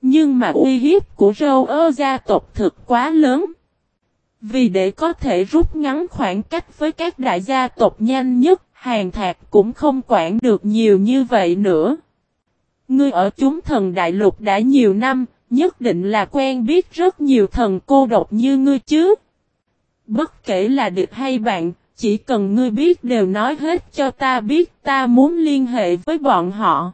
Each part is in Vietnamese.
Nhưng mà uy hiếp của Râu Ơ gia tộc thực quá lớn. Vì để có thể rút ngắn khoảng cách với các đại gia tộc nhanh nhất, Hàn Thạc cũng không quản được nhiều như vậy nữa. Ngươi ở chúng thần đại lục đã nhiều năm, nhất định là quen biết rất nhiều thần cô độc như ngươi chứ. Bất kể là địch hay bạn, chỉ cần ngươi biết đều nói hết cho ta biết, ta muốn liên hệ với bọn họ.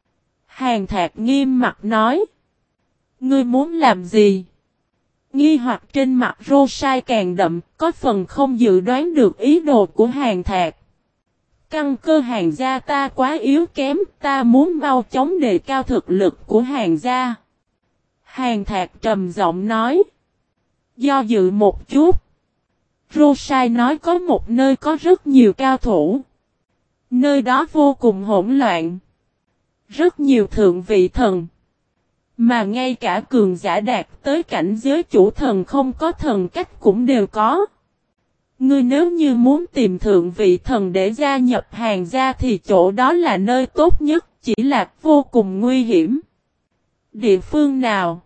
Hàn Thạc nghiêm mặt nói. Ngươi muốn làm gì? Nghi hoặc trên mặt Rosai càng đậm, có phần không dự đoán được ý đồ của Hàn Thạc. Căn cơ Hàn gia ta quá yếu kém, ta muốn mau chóng đề cao thực lực của Hàn gia. Hàn Thạc trầm giọng nói. Do dự một chút. Rosai nói có một nơi có rất nhiều cao thủ. Nơi đó vô cùng hỗn loạn. Rất nhiều thượng vị thần. Mà ngay cả cường giả đạt tới cảnh giới chủ thần không có thần cách cũng đều có. Ngươi nếu như muốn tìm thượng vị thần để gia nhập Hàn gia thì chỗ đó là nơi tốt nhất, chỉ là vô cùng nguy hiểm. Địa phương nào?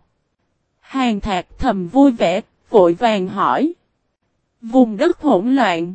Hàn Thạc thầm vui vẻ, vội vàng hỏi. Vùng đất hỗn loạn.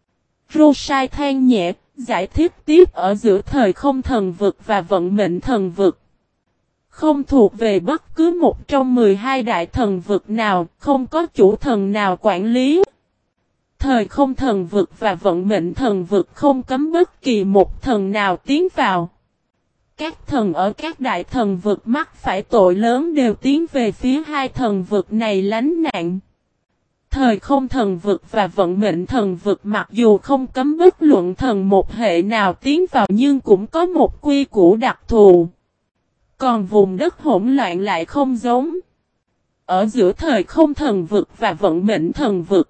Rosai than nhẹ, giải thích tiếp ở giữa thời không thần vực và vận mệnh thần vực. Không thuộc về bất cứ một trong 12 đại thần vực nào, không có chủ thần nào quản lý. Thời không thần vực và vận mệnh thần vực không cấm bất kỳ một thần nào tiến vào. Các thần ở các đại thần vực mắc phải tội lớn đều tiến về phía hai thần vực này lánh nạn. Thời không thần vực và vận mệnh thần vực mặc dù không cấm bất luận thần một hệ nào tiến vào nhưng cũng có một quy củ đặc thù. Còn vùng đất hỗn loạn lại không giống. Ở giữa thời không thần vực và vận mệnh thần vực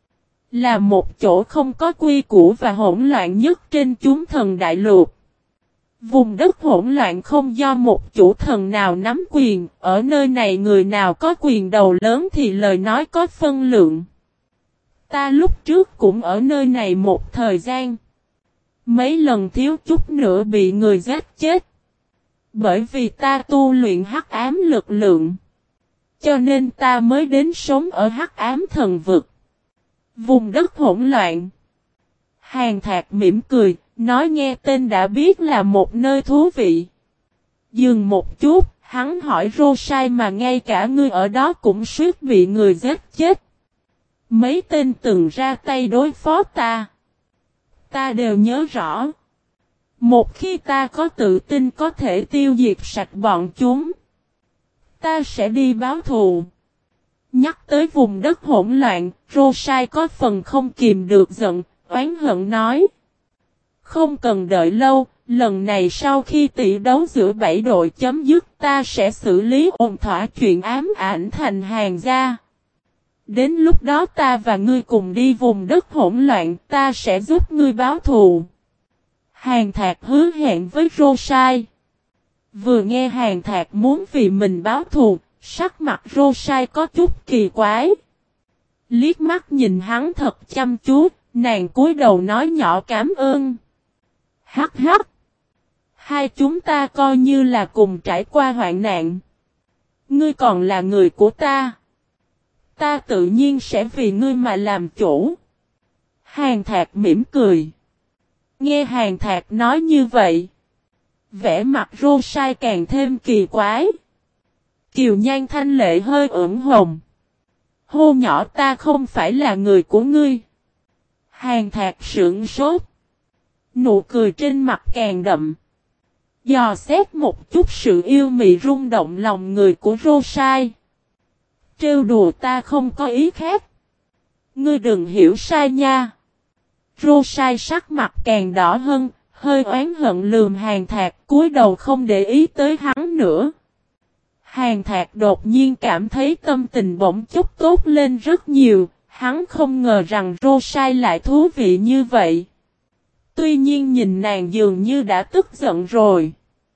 là một chỗ không có quy củ và hỗn loạn nhất trên chúng thần đại lục. Vùng đất hỗn loạn không do một chủ thần nào nắm quyền, ở nơi này người nào có quyền đầu lớn thì lời nói có phân lượng. Ta lúc trước cũng ở nơi này một thời gian. Mấy lần thiếu chút nữa bị người giết chết. Bởi vì ta tu luyện hắc ám lực lượng. Cho nên ta mới đến sống ở hắc ám thần vực. Vùng đất hỗn loạn. Hàn Thạc mỉm cười, nói nghe tên đã biết là một nơi thú vị. Dừng một chút, hắn hỏi Rosai mà ngay cả ngươi ở đó cũng suýt bị người giết chết. Mấy tên từng ra tay đối phó ta. Ta đều nhớ rõ. Một khi ta có tự tin có thể tiêu diệt sạch bọn chúng, ta sẽ đi báo thù. Nhắc tới vùng đất hỗn loạn, Rosai có phần không kìm được giận, oán hận nói. Không cần đợi lâu, lần này sau khi tỷ đấu giữa 7 đội chấm dứt ta sẽ xử lý ổn thỏa chuyện ám ảnh thành Hàn gia. Đến lúc đó ta và ngươi cùng đi vùng đất hỗn loạn, ta sẽ giúp ngươi báo thù. Hàn Thạc hứa hẹn với Rosai. Vừa nghe Hàn Thạc muốn vì mình báo thù, sắc mặt Rosai có chút kỳ quái. Liếc mắt nhìn hắn thật chăm chú, nàng cúi đầu nói nhỏ cảm ơn. Hắc hắc. Hai chúng ta coi như là cùng trải qua hoạn nạn. Ngươi còn là người của ta. Ta tự nhiên sẽ vì ngươi mà làm chủ. Hàn Thạc mỉm cười. Nghe Hàn Thạc nói như vậy. Vẻ mặt Rosai càng thêm kỳ quái. Kiều nhan thanh lệ hơi ửng hồng. Hô nhỏ ta không phải là người của ngươi. Hàn Thạc sững sốt. Nụ cười trên mặt càng đậm. Dò xét một chút sự yêu mị rung động lòng người của Rosai. Trêu đùa ta không có ý khác. Ngươi đừng hiểu sai nha. Rosai sắc mặt càng đỏ hơn, hơi oán hận lườm Hàn Thạc, cúi đầu không để ý tới hắn nữa. Hàn Thạc đột nhiên cảm thấy tâm tình bỗng chốc tốt lên rất nhiều, hắn không ngờ rằng Rosai lại thú vị như vậy. Tuy nhiên nhìn nàng dường như đã tức giận rồi.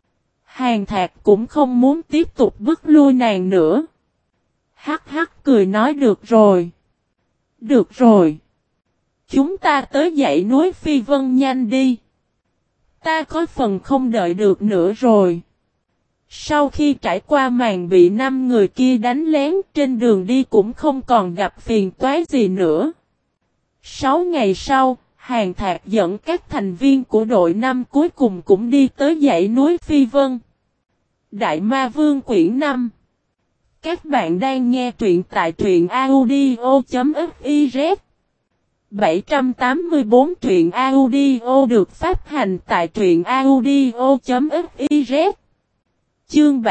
Hàn Thạc cũng không muốn tiếp tục bức lui nàng nữa. Hắc hắc cười nói được rồi. Được rồi. Chúng ta tới dãy núi Phi Vân nhanh đi. Ta có phần không đợi được nữa rồi. Sau khi trải qua màn bị 5 người kia đánh lén, trên đường đi cũng không còn gặp phiền toái gì nữa. 6 ngày sau, Hàn Thạc dẫn các thành viên của đội 5 cuối cùng cũng đi tới dãy núi Phi Vân. Đại Ma Vương quyển 5. Các bạn đang nghe truyện tại truyện audio.fiz. 784 truyện audio được phát hành tại truyện audio.fiz. Chương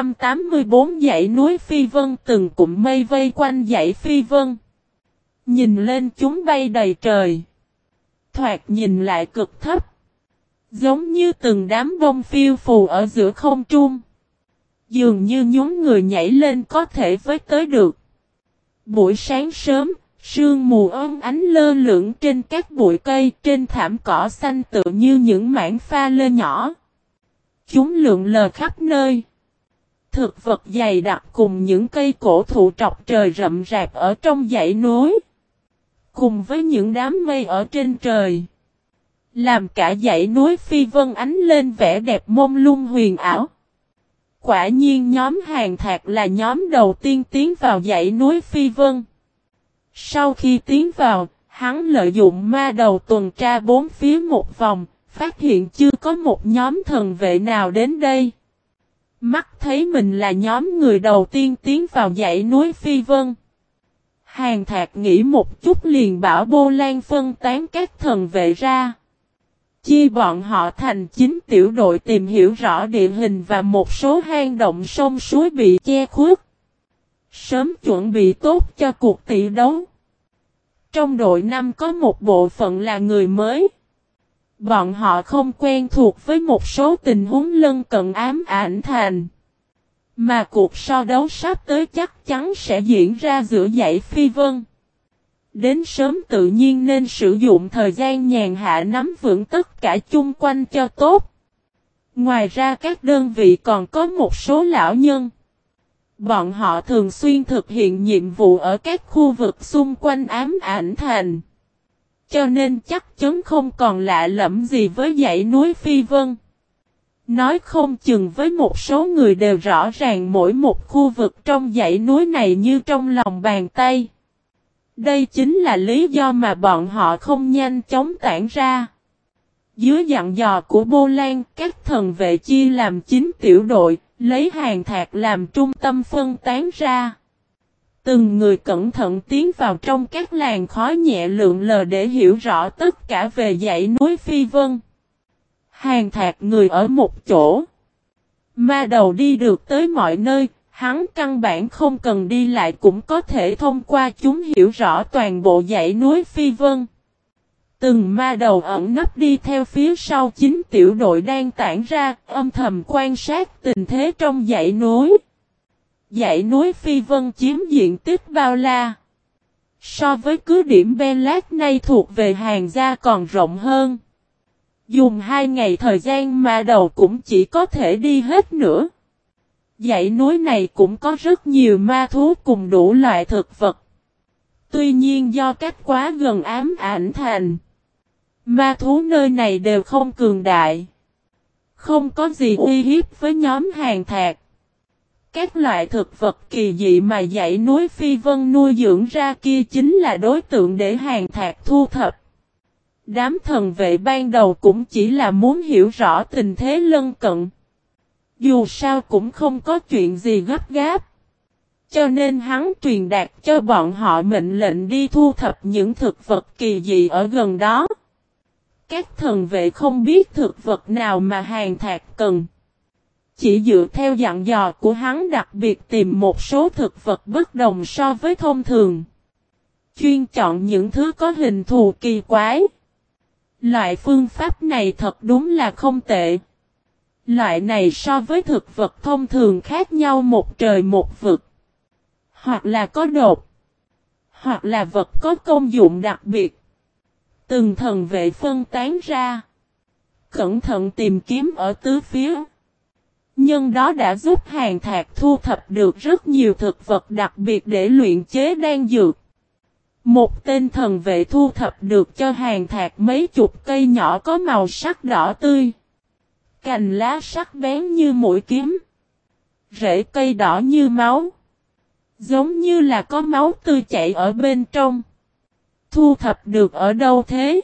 784 dãy núi Phi Vân. Từng cụm mây vây quanh dãy Phi Vân. Nhìn lên chúng bay đầy trời. Thoạt nhìn lại cực thấp. Giống như từng đám bông phiêu phù ở giữa không trung. Dường như nhún người nhảy lên có thể với tới được. Buổi sáng sớm, sương mù óng ánh lơ lửng trên các bụi cây, trên thảm cỏ xanh tựa như những mảng pha lê nhỏ. Chúng lượn lờ khắp nơi. Thực vật dày đặc cùng những cây cổ thụ trọc trời rậm rạp ở trong dãy núi. Cùng với những đám mây ở trên trời. Làm cả dãy núi Phi Vân ánh lên vẻ đẹp mông lung huyền ảo. Quả nhiên nhóm Hàn Thạc là nhóm đầu tiên tiến vào dãy núi Phi Vân. Sau khi tiến vào, hắn lợi dụng ma đầu tuần tra bốn phía một vòng, phát hiện chưa có một nhóm thần vệ nào đến đây. Mắt thấy mình là nhóm người đầu tiên tiến vào dãy núi Phi Vân. Hàn Thạc nghĩ một chút liền bảo Bô Lan phân tán các thần vệ ra. Chia bọn họ thành 9 tiểu đội tìm hiểu rõ địa hình và một số hang động sông suối bị che khuất. Sớm chuẩn bị tốt cho cuộc tỷ đấu. Trong đội 5 có một bộ phận là người mới. Bọn họ không quen thuộc với một số tình huống lân cận ám ảnh thành. Mà cuộc so đấu sắp tới chắc chắn sẽ diễn ra giữa dãy Phi Vân. Đến sớm tự nhiên nên sử dụng thời gian nhàn hạ nắm vững tất cả chung quanh cho tốt. Ngoài ra các đơn vị còn có một số lão nhân. Bọn họ thường xuyên thực hiện nhiệm vụ ở các khu vực xung quanh ám ảnh thành. Cho nên chắc chắn không còn lạ lẫm gì với dãy núi Phi Vân. Nói không chừng với một số người đều rõ ràng mỗi một khu vực trong dãy núi này như trong lòng bàn tay. Đây chính là lý do mà bọn họ không nhanh chóng tản ra. Dưới dặn dò của Bô Lan, các thần vệ chia làm 9 tiểu đội, lấy Hàn Thạc làm trung tâm phân tán ra. Từng người cẩn thận tiến vào trong các làn khói nhẹ lượn lờ để hiểu rõ tất cả về dãy núi Phi Vân. Hàn Thạc người ở một chỗ. Ma đầu đi được tới mọi nơi, hắn căn bản không cần đi lại cũng có thể thông qua chúng hiểu rõ toàn bộ dãy núi Phi Vân. Từng ma đầu ẩn nấp đi theo phía sau 9 tiểu đội đang tản ra, âm thầm quan sát tình thế trong dãy núi. Dãy núi Phi Vân chiếm diện tích bao la. So với cứ điểm Belat nay thuộc về Hàn gia còn rộng hơn. Dùng 2 ngày thời gian ma đầu cũng chỉ có thể đi hết nữa. Dãy núi này cũng có rất nhiều ma thú cùng đủ loại thực vật. Tuy nhiên do cách quá gần ám ảnh thành, ma thú nơi này đều không cường đại. Không có gì uy hiếp với nhóm Hàn Thạc. Các loại thực vật kỳ dị mà dãy núi Phi Vân nuôi dưỡng ra kia chính là đối tượng để Hàn Thạc thu thập. Đám thần vệ ban đầu cũng chỉ là muốn hiểu rõ tình thế lân cận. Dù sao cũng không có chuyện gì gấp gáp. Cho nên hắn truyền đạt cho bọn họ mệnh lệnh đi thu thập những thực vật kỳ dị ở gần đó. Các thần vệ không biết thực vật nào mà Hàn Thạc cần. Chỉ dựa theo dặn dò của hắn đặc biệt tìm một số thực vật bất đồng so với thông thường. Chuyên chọn những thứ có hình thù kỳ quái. Loại phương pháp này thật đúng là không tệ. Loại này so với thực vật thông thường khác nhau một trời một vực. Hoặc là có đột. Hoặc là vật có công dụng đặc biệt. Từng thần vệ phân tán ra. Cẩn thận tìm kiếm ở tứ phía. Nhưng đó đã giúp Hàn Thạc thu thập được rất nhiều thực vật đặc biệt để luyện chế đan dược. Một tên thần vệ thu thập được cho Hàn Thạc mấy chục cây nhỏ có màu sắc đỏ tươi. Cành lá sắc bén như mũi kiếm. Rễ cây đỏ như máu. Giống như là có máu tươi chảy ở bên trong. Thu thập được ở đâu thế?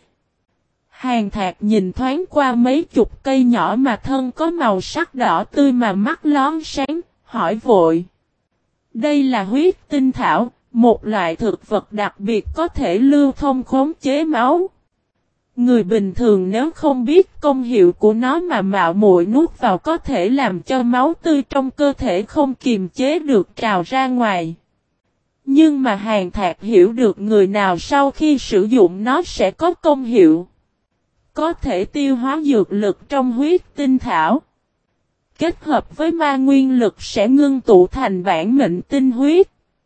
Hàn Thạc nhìn thoáng qua mấy chục cây nhỏ mà thân có màu sắc đỏ tươi mà mắt lón sáng, hỏi vội. Đây là huyết tinh thảo, một loại thực vật đặc biệt có thể lưu thông khống chế máu. Người bình thường nếu không biết công hiệu của nó mà mạo muội nuốt vào có thể làm cho máu tươi trong cơ thể không kiềm chế được trào ra ngoài. Nhưng mà Hàn Thạc hiểu được người nào sau khi sử dụng nó sẽ có công hiệu. Có thể tiêu hóa dược lực trong huyết tinh thảo. Kết hợp với ma nguyên lực sẽ ngưng tụ thành bản mệnh tinh huyết.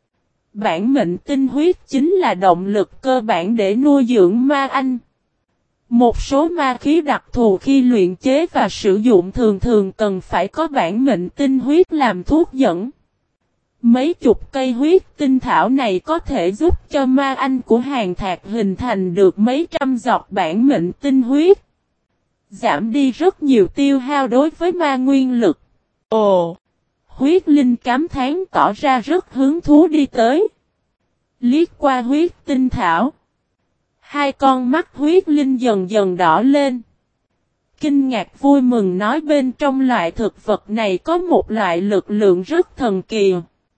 Bản mệnh tinh huyết chính là động lực cơ bản để nuôi dưỡng ma anh. Một số ma khí đặc thù khi luyện chế và sử dụng thường thường cần phải có bản mệnh tinh huyết làm thuốc dẫn. Mấy chục cây huyết tinh thảo này có thể giúp cho ma anh của Hàn Thạc hình thành được mấy trăm giọt bản mệnh tinh huyết. Giảm đi rất nhiều tiêu hao đối với ma nguyên lực. Ồ! Huyết linh cảm thán tỏ ra rất hứng thú đi tới. Liếc qua huyết tinh thảo. Hai con mắt huyết linh dần dần đỏ lên. Kinh ngạc vui mừng nói bên trong loại thực vật này có một loại lực lượng rất thần kỳ.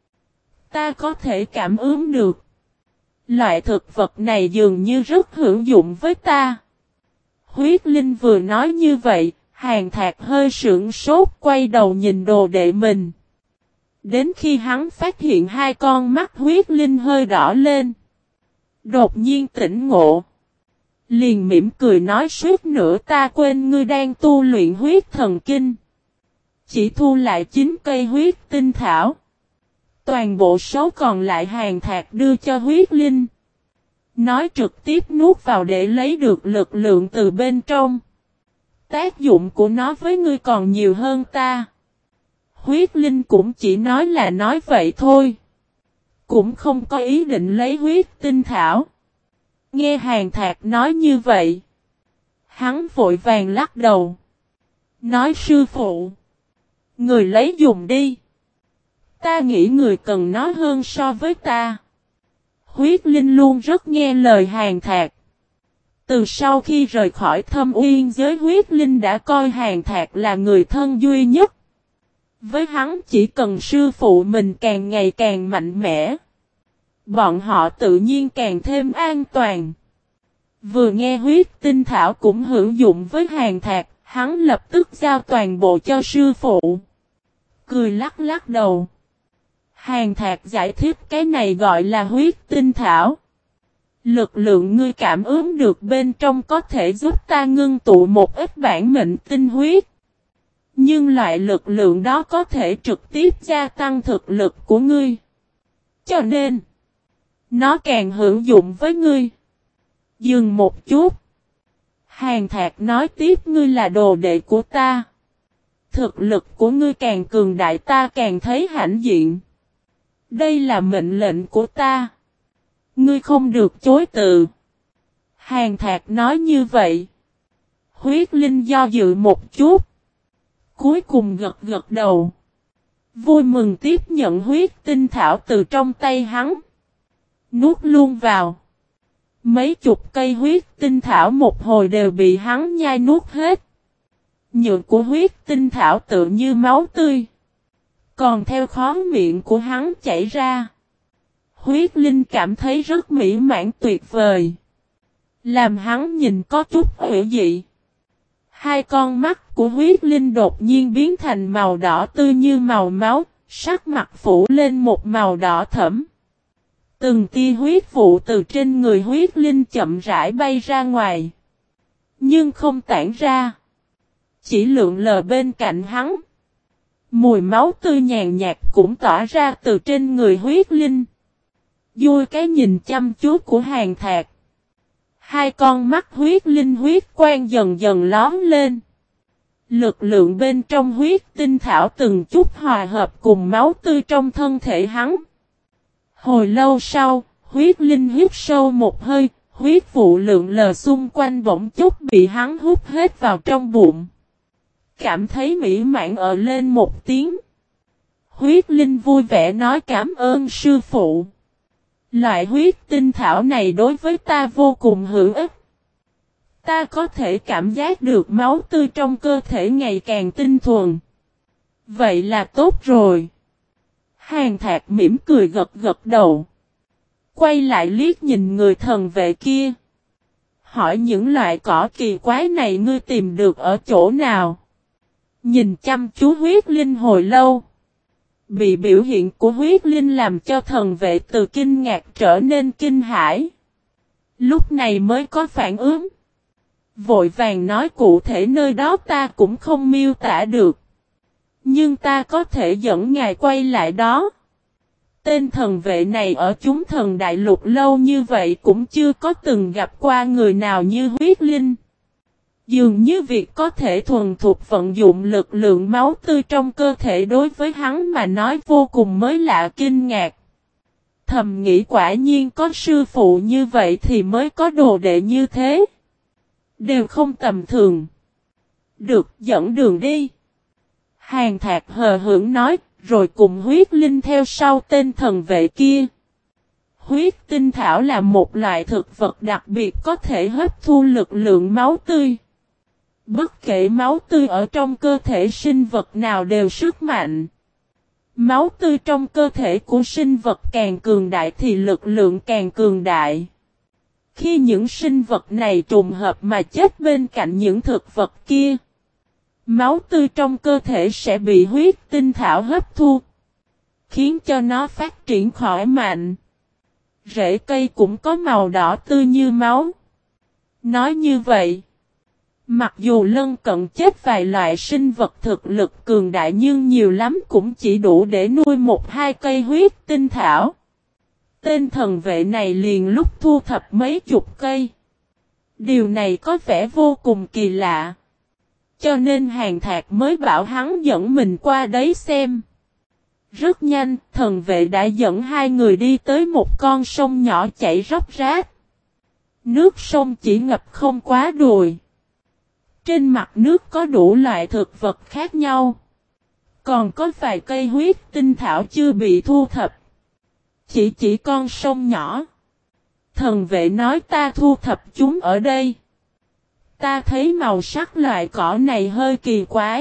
Ta có thể cảm ứng được. Loại thực vật này dường như rất hữu dụng với ta. Huyết linh vừa nói như vậy, Hàn Thạc hơi sững sốt quay đầu nhìn đồ đệ mình. Đến khi hắn phát hiện hai con mắt huyết linh hơi đỏ lên. Đột nhiên tỉnh ngộ. Liền mỉm cười nói suốt nữa ta quên ngươi đang tu luyện huyết thần kinh. Chỉ thu lại 9 cây huyết tinh thảo. Toàn bộ số còn lại Hàn Thạc đưa cho huyết linh. Nói trực tiếp nuốt vào để lấy được lực lượng từ bên trong. Tác dụng của nó với ngươi còn nhiều hơn ta. Huyết linh cũng chỉ nói là nói vậy thôi. Cũng không có ý định lấy huyết tinh thảo. Nghe Hàn Thạc nói như vậy. Hắn vội vàng lắc đầu. Nói sư phụ. Người lấy dùng đi. Ta nghĩ người cần nó hơn so với ta. Huyết linh luôn rất nghe lời Hàn Thạc. Từ sau khi rời khỏi Thâm Uyên giới huyết linh đã coi Hàn Thạc là người thân duy nhất. Với hắn chỉ cần sư phụ mình càng ngày càng mạnh mẽ. Bọn họ tự nhiên càng thêm an toàn. Vừa nghe huyết tinh thảo cũng hữu dụng với Hàn Thạc, hắn lập tức giao toàn bộ cho sư phụ. Cười lắc lắc đầu. Hàn Thạc giải thích cái này gọi là huyết tinh thảo. Lực lượng ngươi cảm ứng được bên trong có thể giúp ta ngưng tụ một ít bản mệnh tinh huyết. Nhưng loại lực lượng đó có thể trực tiếp gia tăng thực lực của ngươi. Cho nên, nó càng hữu dụng với ngươi. Dừng một chút. Hàn Thạc nói tiếp ngươi là đồ đệ của ta. Thực lực của ngươi càng cường đại ta càng thấy hãnh diện. Đây là mệnh lệnh của ta. Ngươi không được chối từ. Hàn Thạc nói như vậy. Huyết linh do dự một chút. Cuối cùng gật gật đầu. Vui mừng tiếp nhận huyết tinh thảo từ trong tay hắn. Nuốt luôn vào. Mấy chục cây huyết tinh thảo một hồi đều bị hắn nhai nuốt hết. Nhựa của huyết tinh thảo tự như máu tươi. Còn theo khóe miệng của hắn chảy ra. Huyết linh cảm thấy rất mỹ mãn tuyệt vời. Làm hắn nhìn có chút hữu dị. Hai con mắt của huyết linh đột nhiên biến thành màu đỏ tươi như màu máu, sắc mặt phủ lên một màu đỏ thẫm. Từng tia huyết vụ từ trên người huyết linh chậm rãi bay ra ngoài. Nhưng không tản ra. Chỉ lượn lờ bên cạnh hắn. Mùi máu tươi nhàn nhạt cũng tỏa ra từ trên người huyết linh. Vui cái nhìn chăm chú của Hàn Thạc. Hai con mắt huyết linh huyết quang dần dần lóm lên. Lực lượng bên trong huyết tinh thảo từng chút hòa hợp cùng máu tươi trong thân thể hắn. Hồi lâu sau, huyết linh hít sâu một hơi, huyết vụ lượng lờ xung quanh bỗng chút bị hắn hút hết vào trong bụng. Cảm thấy mỹ mãn ở lên một tiếng. Huyết Linh vui vẻ nói cảm ơn sư phụ. Loại huyết tinh thảo này đối với ta vô cùng hữu ích. Ta có thể cảm giác được máu tươi trong cơ thể ngày càng tinh thuần. Vậy là tốt rồi. Hàn Thạc mỉm cười gật gật đầu. Quay lại liếc nhìn người thần vệ kia. Hỏi những loại cỏ kỳ quái này ngươi tìm được ở chỗ nào? Nhìn chăm chú Huyết Linh hồi lâu. Bị biểu hiện của Huyết Linh làm cho thần vệ từ kinh ngạc trở nên kinh hãi. Lúc này mới có phản ứng. Vội vàng nói cụ thể nơi đó ta cũng không miêu tả được. Nhưng ta có thể dẫn ngài quay lại đó. Tên thần vệ này ở chúng thần đại lục lâu như vậy cũng chưa có từng gặp qua người nào như Huyết Linh. Dường như việc có thể thuần thục vận dụng lực lượng máu tươi trong cơ thể đối với hắn mà nói vô cùng mới lạ kinh ngạc. Thầm nghĩ quả nhiên có sư phụ như vậy thì mới có đồ đệ như thế. Đều không tầm thường. Được, dẫn đường đi. Hàn Thạc hờ hững nói, rồi cùng Huyết Linh theo sau tên thần vệ kia. Huyết tinh thảo là một loại thực vật đặc biệt có thể hấp thu lực lượng máu tươi. Bất kể máu tươi ở trong cơ thể sinh vật nào đều sức mạnh. Máu tươi trong cơ thể của sinh vật càng cường đại thì lực lượng càng cường đại. Khi những sinh vật này trùng hợp mà chết bên cạnh những thực vật kia, máu tươi trong cơ thể sẽ bị huyết tinh thảo hấp thu, khiến cho nó phát triển khỏe mạnh. Rễ cây cũng có màu đỏ tươi như máu. Nói như vậy, mặc dù lân cận chết vài loại sinh vật thực lực cường đại nhưng nhiều lắm cũng chỉ đủ để nuôi một hai cây huyết tinh thảo. Tên thần vệ này liền lúc thu thập mấy chục cây. Điều này có vẻ vô cùng kỳ lạ. Cho nên Hàn Thạc mới bảo hắn dẫn mình qua đấy xem. Rất nhanh, thần vệ đã dẫn hai người đi tới một con sông nhỏ chảy róc rách. Nước sông chỉ ngập không quá đùi. Trên mặt nước có đủ loại thực vật khác nhau. Còn có vài cây huyết tinh thảo chưa bị thu thập. Chỉ con sông nhỏ. Thần vệ nói ta thu thập chúng ở đây. Ta thấy màu sắc loại cỏ này hơi kỳ quái.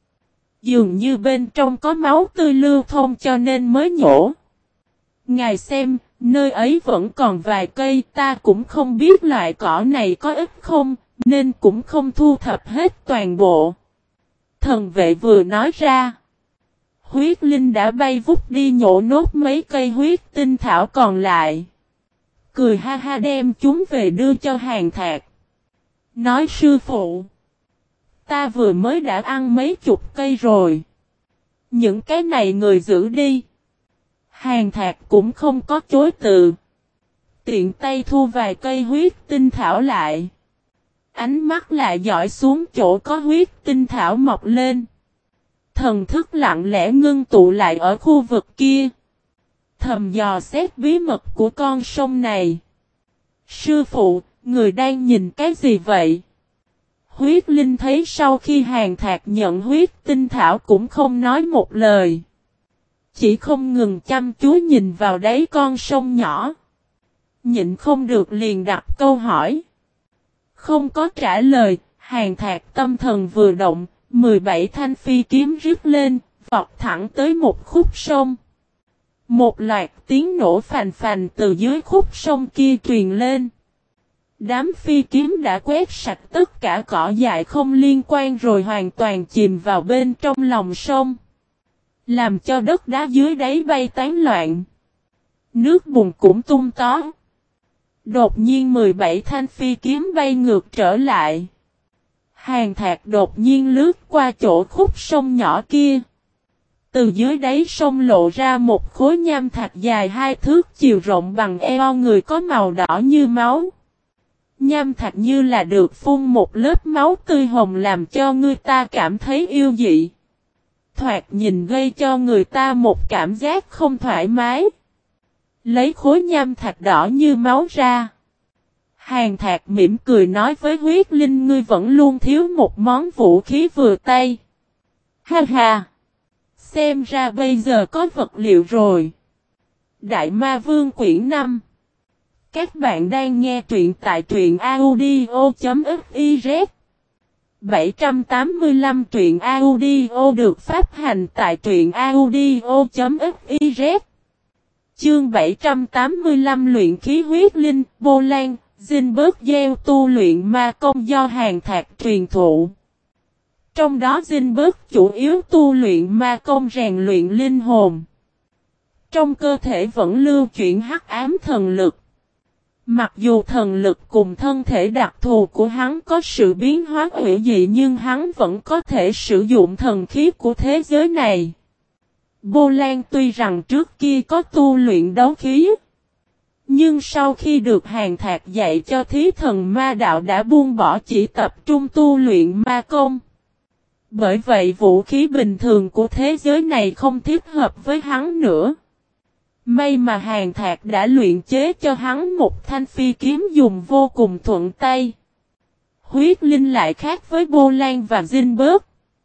Dường như bên trong có máu tươi lưu thông cho nên mới nhổ. Ngài xem, nơi ấy vẫn còn vài cây, ta cũng không biết loại cỏ này có ít không, nên cũng không thu thập hết toàn bộ. Thần vệ vừa nói ra. Huyết Linh đã bay vút đi nhổ nốt mấy cây huyết tinh thảo còn lại. Cười ha ha đem chúng về đưa cho Hàn Thạc. Nói sư phụ. Ta vừa mới đã ăn mấy chục cây rồi. Những cái này người giữ đi. Hàn Thạc cũng không có chối từ. Tiện tay thu vài cây huyết tinh thảo lại. Ánh mắt lại dõi xuống chỗ có huyết tinh thảo mọc lên. Thần thức lặng lẽ ngưng tụ lại ở khu vực kia. Thầm dò xét bí mật của con sông này. Sư phụ, người đang nhìn cái gì vậy? Huyết Linh thấy sau khi Hàn Thạc nhận huyết tinh thảo cũng không nói một lời. Chỉ không ngừng chăm chú nhìn vào đáy con sông nhỏ. Nhịn không được liền đặt câu hỏi. Không có trả lời, Hàn Thạc tâm thần vừa động, 17 thanh phi kiếm rít lên, vọt thẳng tới một khúc sông. Một loạt tiếng nổ phành phành từ dưới khúc sông kia truyền lên. Đám phi kiếm đã quét sạch tất cả cỏ dại không liên quan rồi hoàn toàn chìm vào bên trong lòng sông. Làm cho đất đá dưới đáy bay tán loạn. Nước bùn cũng tung tó. Đột nhiên 17 thanh phi kiếm bay ngược trở lại. Hàn Thạc đột nhiên lướt qua chỗ khúc sông nhỏ kia. Từ dưới đáy sông lộ ra một khối nham thạch dài 2 thước chiều rộng bằng eo người có màu đỏ như máu. Nham thạch như là được phun một lớp máu tươi hồng làm cho người ta cảm thấy yêu dị. Thoạt nhìn gây cho người ta một cảm giác không thoải mái. Lấy khối nham thạch đỏ như máu ra. Hàn Thạc mỉm cười nói với Huyết Linh ngươi vẫn luôn thiếu một món vũ khí vừa tay. Ha ha! xem ra bây giờ có vật liệu rồi. Đại Ma Vương quyển 5. Các bạn đang nghe truyện tại truyện audio.fiz. 785 truyện audio được phát hành tại truyện audio.fiz. Chương 785 luyện khí huyết linh, Bô Lan, Zinberg gieo tu luyện ma công do Hàn Thạc truyền thụ. Trong đó Zinberg chủ yếu tu luyện ma công rèn luyện linh hồn. Trong cơ thể vẫn lưu chuyển hắc ám thần lực. Mặc dù thần lực cùng thân thể đặc thù của hắn có sự biến hóa hủy dị nhưng hắn vẫn có thể sử dụng thần khí của thế giới này. Bô Lan tuy rằng trước kia có tu luyện đấu khí, nhưng sau khi được Hàn Thạc dạy cho thí thần ma đạo đã buông bỏ chỉ tập trung tu luyện ma công. Bởi vậy vũ khí bình thường của thế giới này không thích hợp với hắn nữa. May mà Hàn Thạc đã luyện chế cho hắn một thanh phi kiếm dùng vô cùng thuận tay. Huyết Linh lại khác với Bô Lan và Zinberg.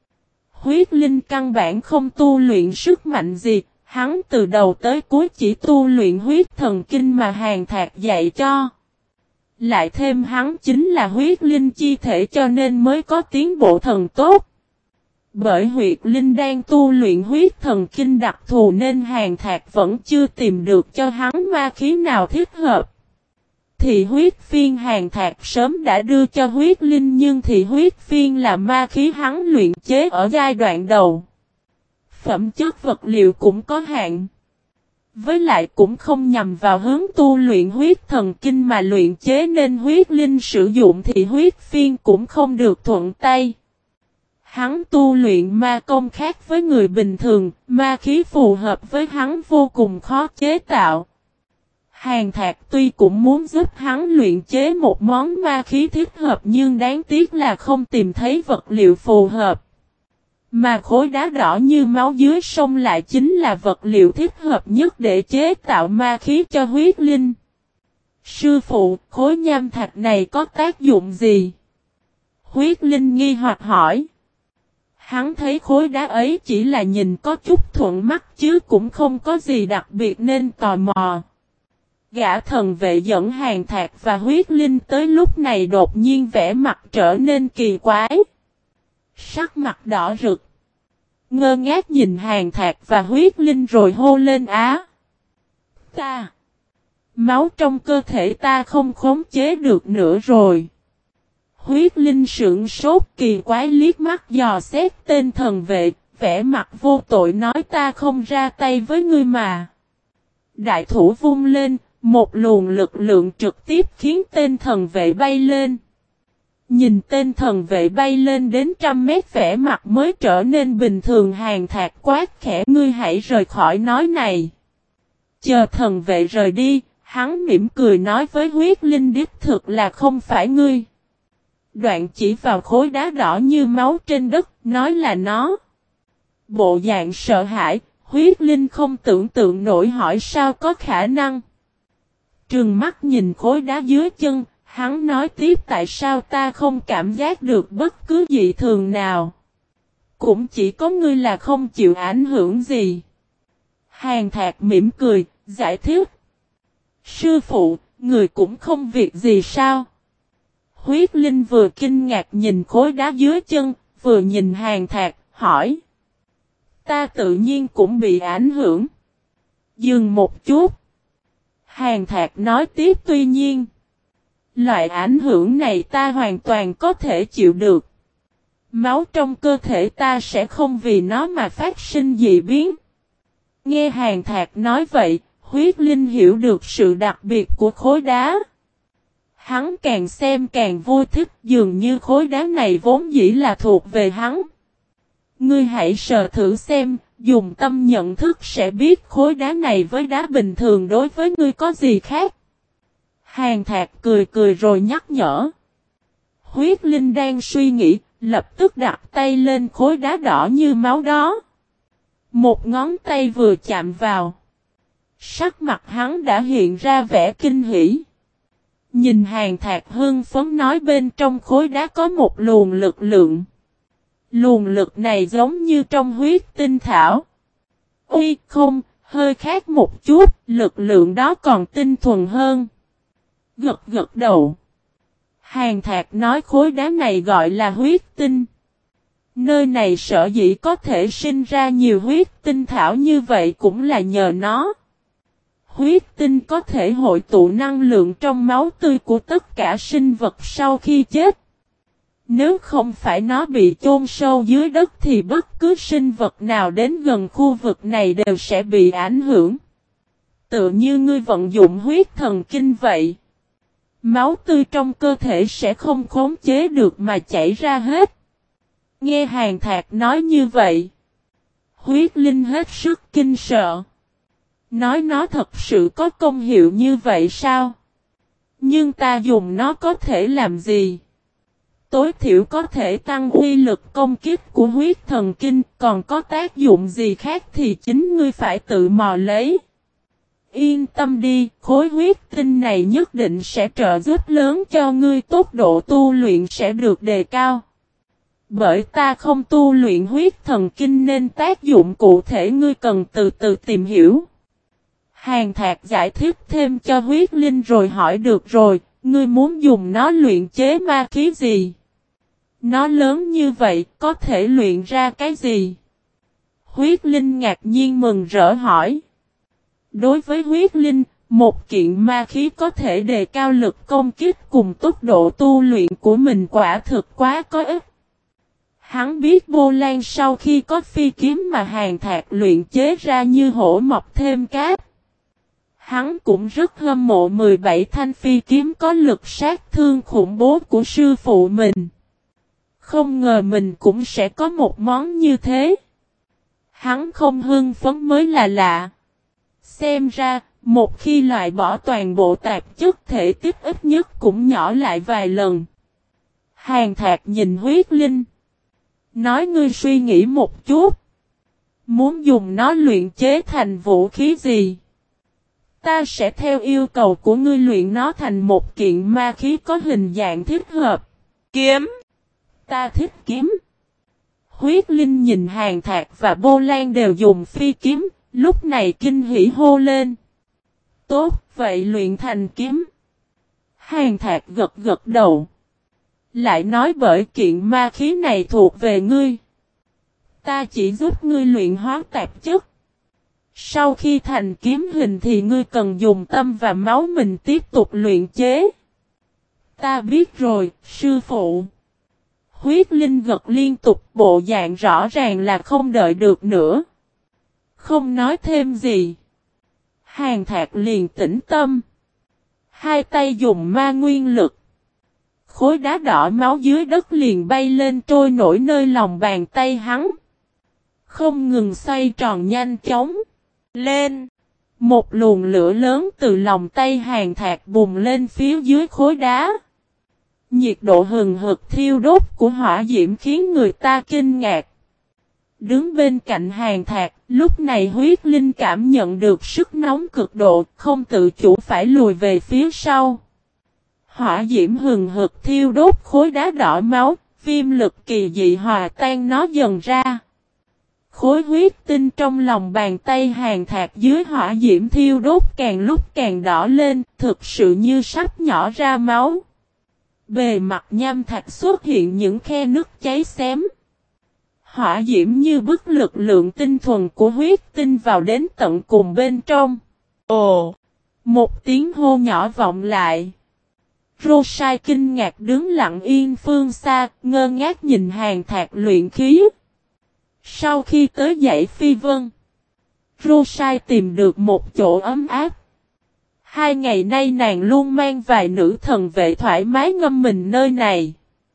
Huyết Linh căn bản không tu luyện sức mạnh gì, hắn từ đầu tới cuối chỉ tu luyện huyết thần kinh mà Hàn Thạc dạy cho. Lại thêm hắn chính là huyết linh chi thể cho nên mới có tiến bộ thần tốt. Bởi huyết linh đang tu luyện huyết thần kinh đặc thù nên Hàn Thạc vẫn chưa tìm được cho hắn ma khí nào thích hợp. Thị huyết phiên Hàn Thạc sớm đã đưa cho huyết linh nhưng thị huyết phiên là ma khí hắn luyện chế ở giai đoạn đầu. Phẩm chất vật liệu cũng có hạn. Với lại cũng không nhằm vào hướng tu luyện huyết thần kinh mà luyện chế nên huyết linh sử dụng thị huyết phiên cũng không được thuận tay. Hắn tu luyện ma công khác với người bình thường, ma khí phù hợp với hắn vô cùng khó chế tạo. Hàn Thạc tuy cũng muốn giúp hắn luyện chế một món ma khí thích hợp nhưng đáng tiếc là không tìm thấy vật liệu phù hợp. Mà khối đá đỏ như máu dưới sông lại chính là vật liệu thích hợp nhất để chế tạo ma khí cho huyết linh. Sư phụ, khối nham thạch này có tác dụng gì? Huyết linh nghi hoặc hỏi. Hắn thấy khối đá ấy chỉ là nhìn có chút thuận mắt chứ cũng không có gì đặc biệt nên tò mò. Gã thần vệ dẫn Hàn Thạc và huyết linh tới lúc này đột nhiên vẻ mặt trở nên kỳ quái. Sắc mặt đỏ rực. Ngơ ngác nhìn Hàn Thạc và huyết linh rồi hô lên á. Ta! Máu trong cơ thể ta không khống chế được nữa rồi. Huyết linh sững sốt kỳ quái liếc mắt dò xét tên thần vệ, vẻ mặt vô tội nói ta không ra tay với ngươi mà. Đại thủ vung lên, một luồng lực lượng trực tiếp khiến tên thần vệ bay lên. Nhìn tên thần vệ bay lên đến 100 mét vẻ mặt mới trở nên bình thường. Hàn Thạc quát khẽ ngươi hãy rời khỏi nói này. Chờ thần vệ rời đi, hắn mỉm cười nói với huyết linh đích thực là không phải ngươi. Đoạn chỉ vào khối đá đỏ như máu trên đất, nói là nó. Bộ dạng sợ hãi, huyết linh không tưởng tượng nổi hỏi sao có khả năng. Trừng mắt nhìn khối đá dưới chân, hắn nói tiếp tại sao ta không cảm giác được bất cứ dị thường nào. Cũng chỉ có ngươi là không chịu ảnh hưởng gì. Hàn Thạc mỉm cười, giải thích. Sư phụ, người cũng không việc gì sao? Huyết linh vừa kinh ngạc nhìn khối đá dưới chân, vừa nhìn Hàn Thạc, hỏi. Ta tự nhiên cũng bị ảnh hưởng. Dừng một chút. Hàn Thạc nói tiếp tuy nhiên. Loại ảnh hưởng này ta hoàn toàn có thể chịu được. Máu trong cơ thể ta sẽ không vì nó mà phát sinh dị biến. Nghe Hàn Thạc nói vậy, huyết linh hiểu được sự đặc biệt của khối đá. Hắn càng xem càng vui thích dường như khối đá này vốn dĩ là thuộc về hắn. Ngươi hãy sờ thử xem, dùng tâm nhận thức sẽ biết khối đá này với đá bình thường đối với ngươi có gì khác. Hàn Thạc cười cười rồi nhắc nhở. Huyết linh đang suy nghĩ, lập tức đặt tay lên khối đá đỏ như máu đó. Một ngón tay vừa chạm vào. Sắc mặt hắn đã hiện ra vẻ kinh hỉ. Nhìn Hàn Thạc hưng phấn nói bên trong khối đá có một luồng lực lượng. Luồng lực này giống như trong huyết tinh thảo. Uy không, hơi khác một chút, lực lượng đó còn tinh thuần hơn. Gật gật đầu. Hàn Thạc nói khối đá này gọi là huyết tinh. Nơi này sở dĩ có thể sinh ra nhiều huyết tinh thảo như vậy cũng là nhờ nó. Huyết tinh có thể hội tụ năng lượng trong máu tươi của tất cả sinh vật sau khi chết. Nếu không phải nó bị chôn sâu dưới đất thì bất cứ sinh vật nào đến gần khu vực này đều sẽ bị ảnh hưởng. Tựa như ngươi vận dụng huyết thần kinh vậy. Máu tươi trong cơ thể sẽ không khống chế được mà chảy ra hết. Nghe Hàn Thạc nói như vậy. Huyết Linh hết sức kinh sợ. Nói nó thật sự có công hiệu như vậy sao? Nhưng ta dùng nó có thể làm gì? Tối thiểu có thể tăng uy lực công kích của huyết thần kinh, còn có tác dụng gì khác thì chính ngươi phải tự mò lấy. Yên tâm đi, khối huyết tinh này nhất định sẽ trợ giúp lớn cho ngươi, tốc độ tu luyện sẽ được đề cao. Bởi ta không tu luyện huyết thần kinh nên tác dụng cụ thể ngươi cần từ từ tìm hiểu. Hàn Thạc giải thích thêm cho huyết linh rồi hỏi được rồi, ngươi muốn dùng nó luyện chế ma khí gì? Nó lớn như vậy, có thể luyện ra cái gì? Huyết linh ngạc nhiên mừng rỡ hỏi. Đối với huyết linh, một kiện ma khí có thể đề cao lực công kích cùng tốc độ tu luyện của mình quả thực quá có ích. Hắn biết Bô Lan sau khi có phi kiếm mà Hàn Thạc luyện chế ra như hổ mọc thêm cát. Hắn cũng rất hâm mộ 17 thanh phi kiếm có lực sát thương khủng bố của sư phụ mình. Không ngờ mình cũng sẽ có một món như thế. Hắn không hưng phấn mới là lạ. Xem ra, một khi loại bỏ toàn bộ tạp chất thể tích ít nhất cũng nhỏ lại vài lần. Hàn Thạc nhìn huyết linh. Nói ngươi suy nghĩ một chút. Muốn dùng nó luyện chế thành vũ khí gì? Ta sẽ theo yêu cầu của ngươi luyện nó thành một kiện ma khí có hình dạng thích hợp. Kiếm. Ta thích kiếm. Huyết Linh nhìn Hàn Thạc và Bô Lan đều dùng phi kiếm, lúc này kinh hỉ hô lên. Tốt, vậy luyện thành kiếm. Hàn Thạc gật gật đầu. Lại nói bởi kiện ma khí này thuộc về ngươi. Ta chỉ giúp ngươi luyện hóa tạp chất. Sau khi thành kiếm hình thì ngươi cần dùng tâm và máu mình tiếp tục luyện chế. Ta biết rồi, sư phụ. Huyết Linh gật liên tục, bộ dạng rõ ràng là không đợi được nữa. Không nói thêm gì. Hàn Thạc liền tĩnh tâm. Hai tay dùng ma nguyên lực. Khối đá đỏ máu dưới đất liền bay lên trôi nổi nơi lòng bàn tay hắn. Không ngừng xoay tròn nhanh chóng. Lên. Một luồng lửa lớn từ lòng tay Hàn Thạc bùng lên phía dưới khối đá. Nhiệt độ hừng hực thiêu đốt của hỏa diễm khiến người ta kinh ngạc. Đứng bên cạnh Hàn Thạc, lúc này huyết linh cảm nhận được sức nóng cực độ, không tự chủ phải lùi về phía sau. Hỏa diễm hừng hực thiêu đốt khối đá đỏ máu, viêm lực kỳ dị hòa tan nó dần ra. Khối huyết tinh trong lòng bàn tay Hàn Thạc dưới hỏa diễm thiêu đốt càng lúc càng đỏ lên, thực sự như sắp nhỏ ra máu. Bề mặt nham thạch xuất hiện những khe nứt cháy xém. Hỏa diễm như bức lực lượng tinh thuần của huyết tinh vào đến tận cùng bên trong. Ồ! Một tiếng hô nhỏ vọng lại. Rosai kinh ngạc đứng lặng yên phương xa, ngơ ngác nhìn Hàn Thạc luyện khí. Sau khi tới dãy phi vân, Rosai tìm được một chỗ ấm áp. 2 ngày nay nàng luôn mang vài nữ thần vệ thoải mái ngâm mình nơi này.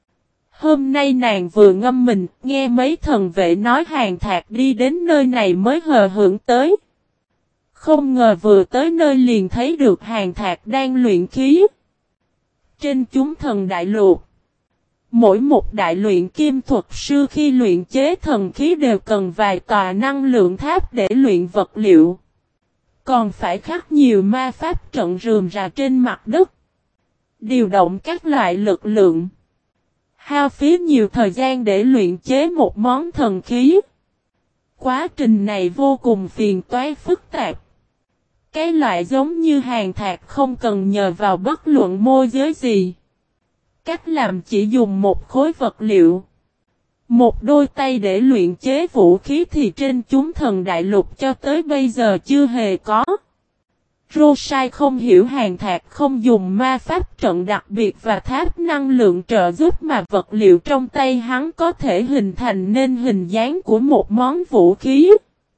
Hôm nay nàng vừa ngâm mình, nghe mấy thần vệ nói Hàn Thạc đi đến nơi này mới hờ hững tới. Không ngờ vừa tới nơi liền thấy được Hàn Thạc đang luyện khí. Trên chúng thần đại lục, mỗi một đại luyện kim thuật sư khi luyện chế thần khí đều cần vài tòa năng lượng tháp để luyện vật liệu. Còn phải khắc nhiều ma pháp trận rườm rà trên mặt đất. Điều động các loại lực lượng. Hao phí nhiều thời gian để luyện chế một món thần khí. Quá trình này vô cùng phiền toái phức tạp. Cái loại giống như hàng thạc không cần nhờ vào bất luận môi giới gì. Cách làm chỉ dùng một khối vật liệu. Một đôi tay để luyện chế vũ khí thì trên chúng thần đại lục cho tới bây giờ chưa hề có. Rosai không hiểu hàng thạc không dùng ma pháp trận đặc biệt và tháp năng lượng trợ giúp mà vật liệu trong tay hắn có thể hình thành nên hình dáng của một món vũ khí.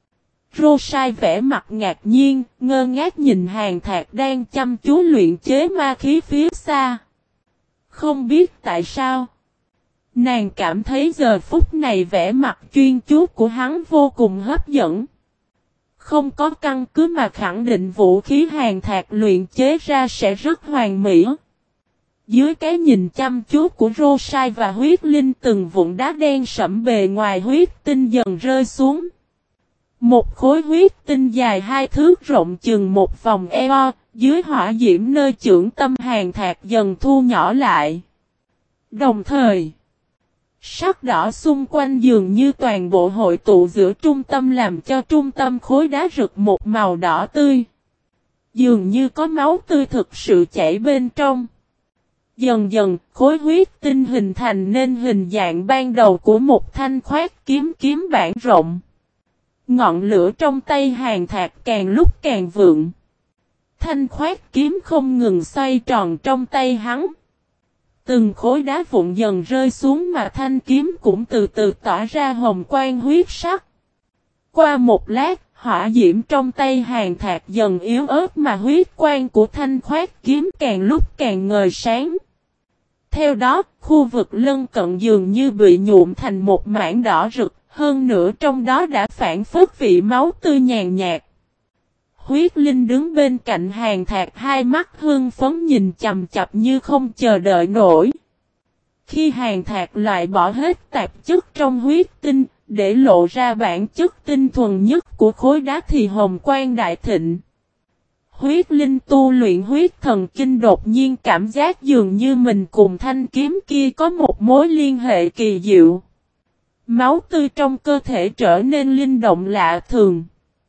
Rosai vẽ mặt ngạc nhiên, ngơ ngác nhìn hàng thạc đang chăm chú luyện chế ma khí phía xa. Không biết tại sao. Nàng cảm thấy giờ phút này vẻ mặt chuyên chú của hắn vô cùng hấp dẫn. Không có căn cứ mà khẳng định vũ khí hàng thạc luyện chế ra sẽ rất hoàn mỹ. Dưới cái nhìn chăm chú của Rosai và huyết linh từng vụn đá đen sẫm bề ngoài huyết tinh dần rơi xuống. Một khối huyết tinh dài 2 thước rộng chừng một vòng eo, dưới hỏa diễm nơi chưởng tâm hàng thạc dần thu nhỏ lại. Đồng thời, sắc đỏ xung quanh dường như toàn bộ hội tụ giữa trung tâm làm cho trung tâm khối đá rực một màu đỏ tươi. Dường như có máu tươi thực sự chảy bên trong. Dần dần, khối huyết tinh hình thành nên hình dạng ban đầu của một thanh khoét kiếm bản rộng. Ngọn lửa trong tay hàng thạc càng lúc càng vượng. Thanh khoét kiếm không ngừng xoay tròn trong tay hắn. Từng khối đá vụn dần rơi xuống mà thanh kiếm cũng từ từ tỏa ra hồng quang huyết sắc. Qua một lát, hỏa diễm trong tay hàng thạc dần yếu ớt mà huyết quang của thanh khoét kiếm càng lúc càng ngời sáng. Theo đó, khu vực lân cận dường như bị nhuộm thành một mảng đỏ rực, hơn nữa trong đó đã phản phất vị máu tươi nhàn nhạt. Huyết Linh đứng bên cạnh hàng thạc, hai mắt hưng phấn nhìn chằm chằm như không chờ đợi nổi. Khi hàng thạc loại bỏ hết tạp chất trong huyết tinh, để lộ ra bản chất tinh thuần nhất của khối đá thì hồng quang đại thịnh. Huyết Linh tu luyện huyết thần kinh đột nhiên cảm giác dường như mình cùng thanh kiếm kia có một mối liên hệ kỳ diệu. Máu tươi trong cơ thể trở nên linh động lạ thường.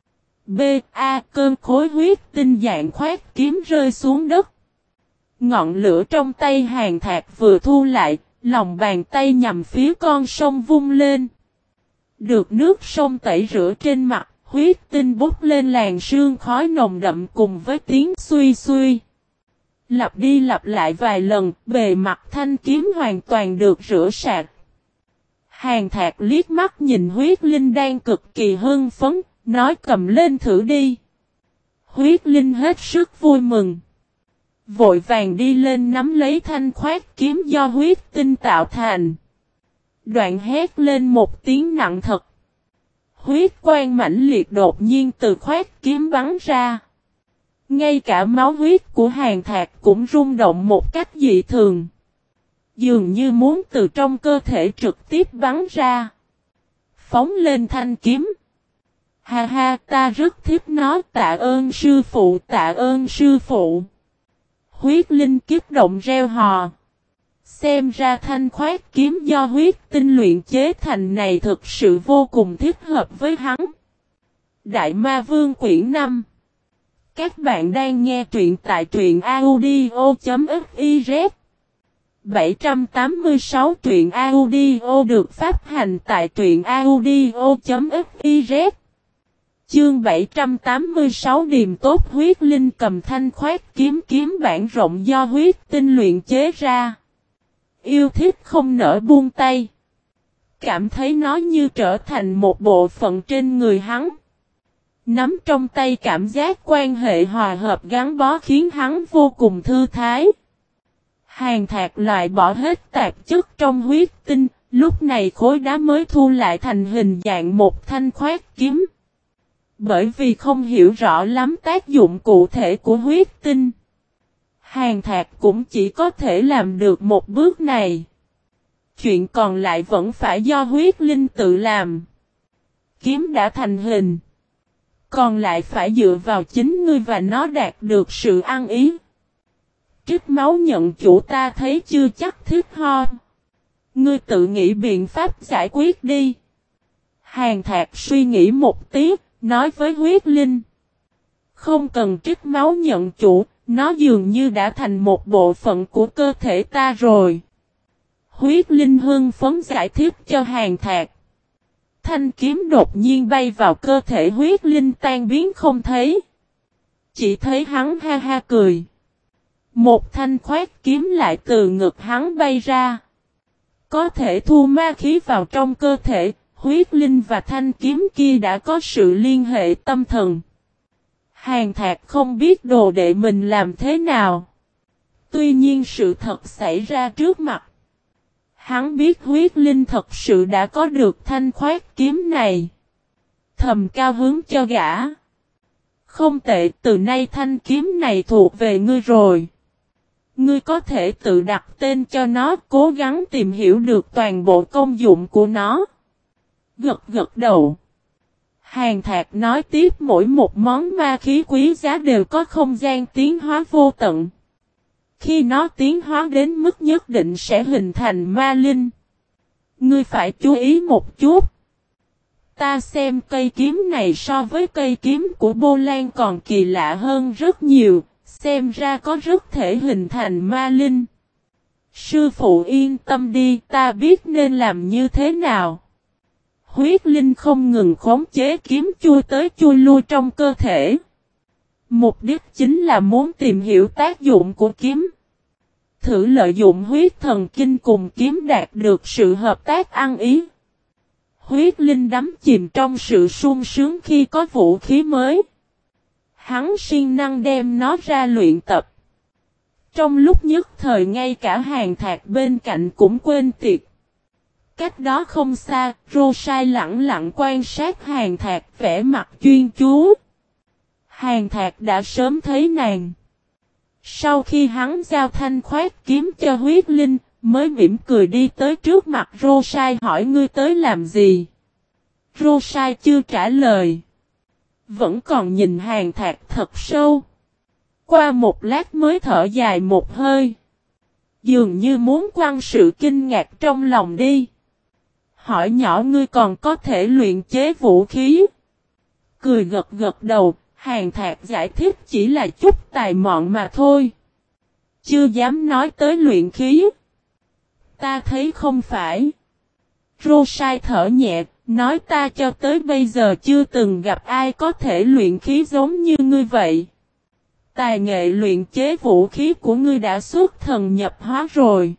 Cơn khối huyết tinh dạng khoét kiếm rơi xuống đất. Ngọn lửa trong tay hàng thạc vừa thu lại, lòng bàn tay nhằm phía con sông vung lên. Được nước sông tẩy rửa trên mặt, huyết tinh bốc lên làn sương khói nồng đậm cùng với tiếng suy suy. Lặp đi lặp lại vài lần, bề mặt thanh kiếm hoàn toàn được rửa sạch. Hàng thạc liếc mắt nhìn huyết linh đang cực kỳ hưng phấn, nói cầm lên thử đi. Huyết linh hết sức vui mừng. Vội vàng đi lên nắm lấy thanh khoét kiếm do huyết tinh tạo thành. Đoạn hét lên một tiếng nặng thật. Huyết quang mãnh liệt đột nhiên từ khoét kiếm bắn ra. Ngay cả máu huyết của hàng thạc cũng rung động một cách dị thường. Dường như muốn từ trong cơ thể trực tiếp bắn ra. Phóng lên thanh kiếm. Ha ha, ta rất thích nó, tạ ơn sư phụ, tạ ơn sư phụ. Huyết linh kiếp động reo hò. Xem ra thanh khoét kiếm do huyết tinh luyện chế thành này thực sự vô cùng thích hợp với hắn. Đại Ma Vương quyển 5. Các bạn đang nghe truyện tại truyện audio.fiz. 786 truyện audio được phát hành tại truyện audio.fiz. Chương 786 điềm tốt huyết linh cầm thanh khoét kiếm bản rộng do huyết tinh luyện chế ra. Yêu thích không nỡ buông tay. Cảm thấy nó như trở thành một bộ phận trên người hắn. Nắm trong tay cảm giác quan hệ hòa hợp gắn bó khiến hắn vô cùng thư thái. Hàng thạc loại bỏ hết tạp chất trong huyết tinh, lúc này khối đá mới thu lại thành hình dạng một thanh khoét kiếm. Bởi vì không hiểu rõ lắm tác dụng cụ thể của huyết tinh, hàng thạc cũng chỉ có thể làm được một bước này. Chuyện còn lại vẫn phải do huyết linh tự làm. Kiếm đã thành hình. Còn lại phải dựa vào chính ngươi và nó đạt được sự ăn ý. Trích máu nhận chủ ta thấy chưa chắc thích ho. Ngươi tự nghĩ biện pháp giải quyết đi. Hàn Thạc suy nghĩ một tí, nói với huyết linh. Không cần trích máu nhận chủ, nó dường như đã thành một bộ phận của cơ thể ta rồi. Huyết linh hưng phấn giải thích cho Hàn Thạc. Thanh kiếm đột nhiên bay vào cơ thể huyết linh tan biến không thấy. Chỉ thấy hắn ha ha cười. Một thanh khoét kiếm lại từ ngực hắn bay ra. Có thể thu ma khí vào trong cơ thể, huyết linh và thanh kiếm kia đã có sự liên hệ tâm thần. Hàn Thạc không biết đồ đệ mình làm thế nào. Tuy nhiên sự thật xảy ra trước mặt. Hắn biết huyết linh thật sự đã có được thanh khoét kiếm này. Thầm cao hứng cho gã. Không tệ, từ nay thanh kiếm này thuộc về ngươi rồi. Ngươi có thể tự đặt tên cho nó, cố gắng tìm hiểu được toàn bộ công dụng của nó. Gật gật đầu. Hàn Thạc nói tiếp, mỗi một món ma khí quý giá đều có không gian tiến hóa vô tận. Khi nó tiến hóa đến mức nhất định sẽ hình thành ma linh. Ngươi phải chú ý một chút. Ta xem cây kiếm này so với cây kiếm của Bô Lan còn kỳ lạ hơn rất nhiều, xem ra có rất thể hình thành ma linh. Sư phụ yên tâm đi, ta biết nên làm như thế nào. Huyết linh không ngừng khống chế kiếm chui tới chui lui trong cơ thể. Mục đích chính là muốn tìm hiểu tác dụng của kiếm. Thử lợi dụng huyết thần kinh cùng kiếm đạt được sự hợp tác ăn ý. Huyết linh đắm chìm trong sự sung sướng khi có vũ khí mới. Hắn siêng năng đem nó ra luyện tập. Trong lúc nhất thời ngay cả Hàn Thạc bên cạnh cũng quên tiệt. Cách đó không xa, Rosai lặng lặng quan sát Hàn Thạc vẻ mặt chuyên chú. Hàn Thạc đã sớm thấy nàng. Sau khi hắn giao thanh khoét kiếm cho huyết linh, mới mỉm cười đi tới trước mặt Rosai hỏi ngươi tới làm gì. Rosai chưa trả lời. Vẫn còn nhìn Hàn Thạc thật sâu. Qua một lát mới thở dài một hơi. Dường như muốn quăng sự kinh ngạc trong lòng đi. Hỏi nhỏ ngươi còn có thể luyện chế vũ khí. Cười gật gật đầu, Hàn Thạc giải thích chỉ là chút tài mọn mà thôi. Chưa dám nói tới luyện khí. Ta thấy không phải. Rosai thở nhẹ, nói ta cho tới bây giờ chưa từng gặp ai có thể luyện khí giống như ngươi vậy. Tài nghệ luyện chế vũ khí của ngươi đã xuất thần nhập hóa rồi.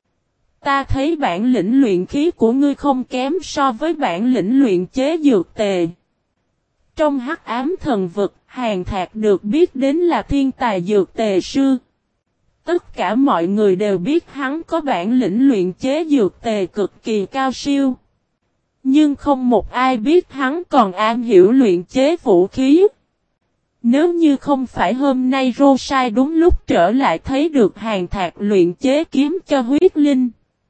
Ta thấy bản lĩnh luyện khí của ngươi không kém so với bản lĩnh luyện chế dược tề. Trong hắc ám thần vực, Hàn Thạc được biết đến là thiên tài dược tề sư. Tất cả mọi người đều biết hắn có bản lĩnh luyện chế dược tề cực kỳ cao siêu. Nhưng không một ai biết hắn còn am hiểu luyện chế vũ khí. Nếu như không phải hôm nay Rosai đúng lúc trở lại thấy được Hàn Thạc luyện chế kiếm cho huyết linh.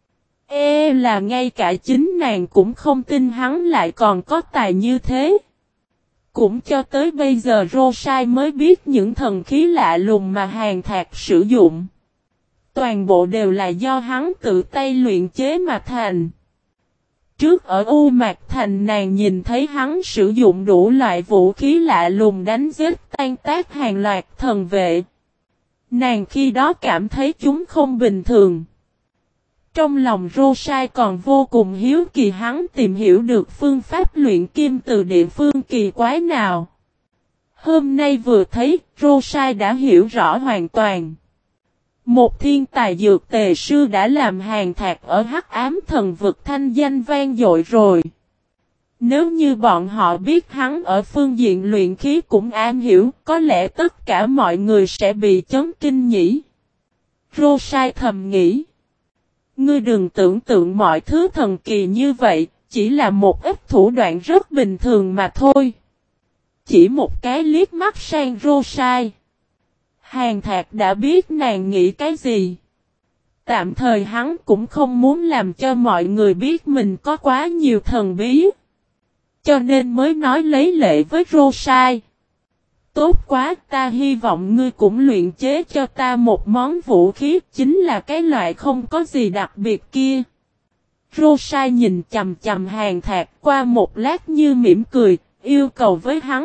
Là ngay cả chính nàng cũng không tin hắn lại còn có tài như thế. Cũng cho tới bây giờ Rosai mới biết những thần khí lạ lùng mà Hàn Thạc sử dụng. Toàn bộ đều là do hắn tự tay luyện chế mà thành. Trước ở U Mạc Thành nàng nhìn thấy hắn sử dụng đủ loại vũ khí lạ lùng đánh giết tan tác hàng loạt thần vệ. Nàng khi đó cảm thấy chúng không bình thường. Trong lòng Rosai còn vô cùng hiếu kỳ hắn tìm hiểu được phương pháp luyện kim từ địa phương kỳ quái nào. Hôm nay vừa thấy, Rosai đã hiểu rõ hoàn toàn. Một thiên tài dược tề sư đã làm Hàn Thạc ở hắc ám thần vực thanh danh vang dội rồi. Nếu như bọn họ biết hắn ở phương diện luyện khí cũng am hiểu, có lẽ tất cả mọi người sẽ bị chấn kinh nhỉ. Rosai thầm nghĩ. Ngươi đừng tưởng tượng mọi thứ thần kỳ như vậy, chỉ là một ít thủ đoạn rất bình thường mà thôi. Chỉ một cái liếc mắt sang Rosai. Hàn Thạc đã biết nàng nghĩ cái gì. Tạm thời hắn cũng không muốn làm cho mọi người biết mình có quá nhiều thần bí. Cho nên mới nói lấy lệ với Rosai. Tốt quá, ta hy vọng ngươi cũng luyện chế cho ta một món vũ khí, chính là cái loại không có gì đặc biệt kia. Rosai nhìn chầm chầm Hàn Thạc qua một lát như mỉm cười, yêu cầu với hắn.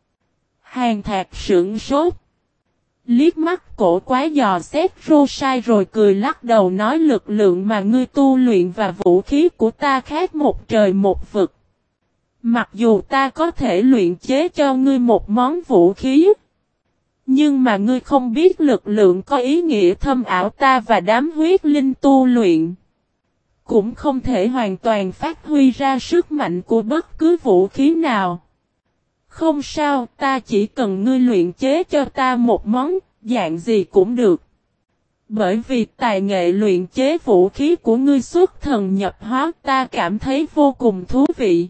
Hàn Thạc sững sốt. Liếc mắt cổ quái dò xét Rosai rồi cười lắc đầu nói lực lượng mà ngươi tu luyện và vũ khí của ta khác một trời một vực. Mặc dù ta có thể luyện chế cho ngươi một món vũ khí, nhưng mà ngươi không biết lực lượng có ý nghĩa thâm ảo ta và đám huyết linh tu luyện. Cũng không thể hoàn toàn phát huy ra sức mạnh của bất cứ vũ khí nào. Không sao, ta chỉ cần ngươi luyện chế cho ta một món, dạng gì cũng được. Bởi vì tài nghệ luyện chế vũ khí của ngươi xuất thần nhập hóa ta cảm thấy vô cùng thú vị.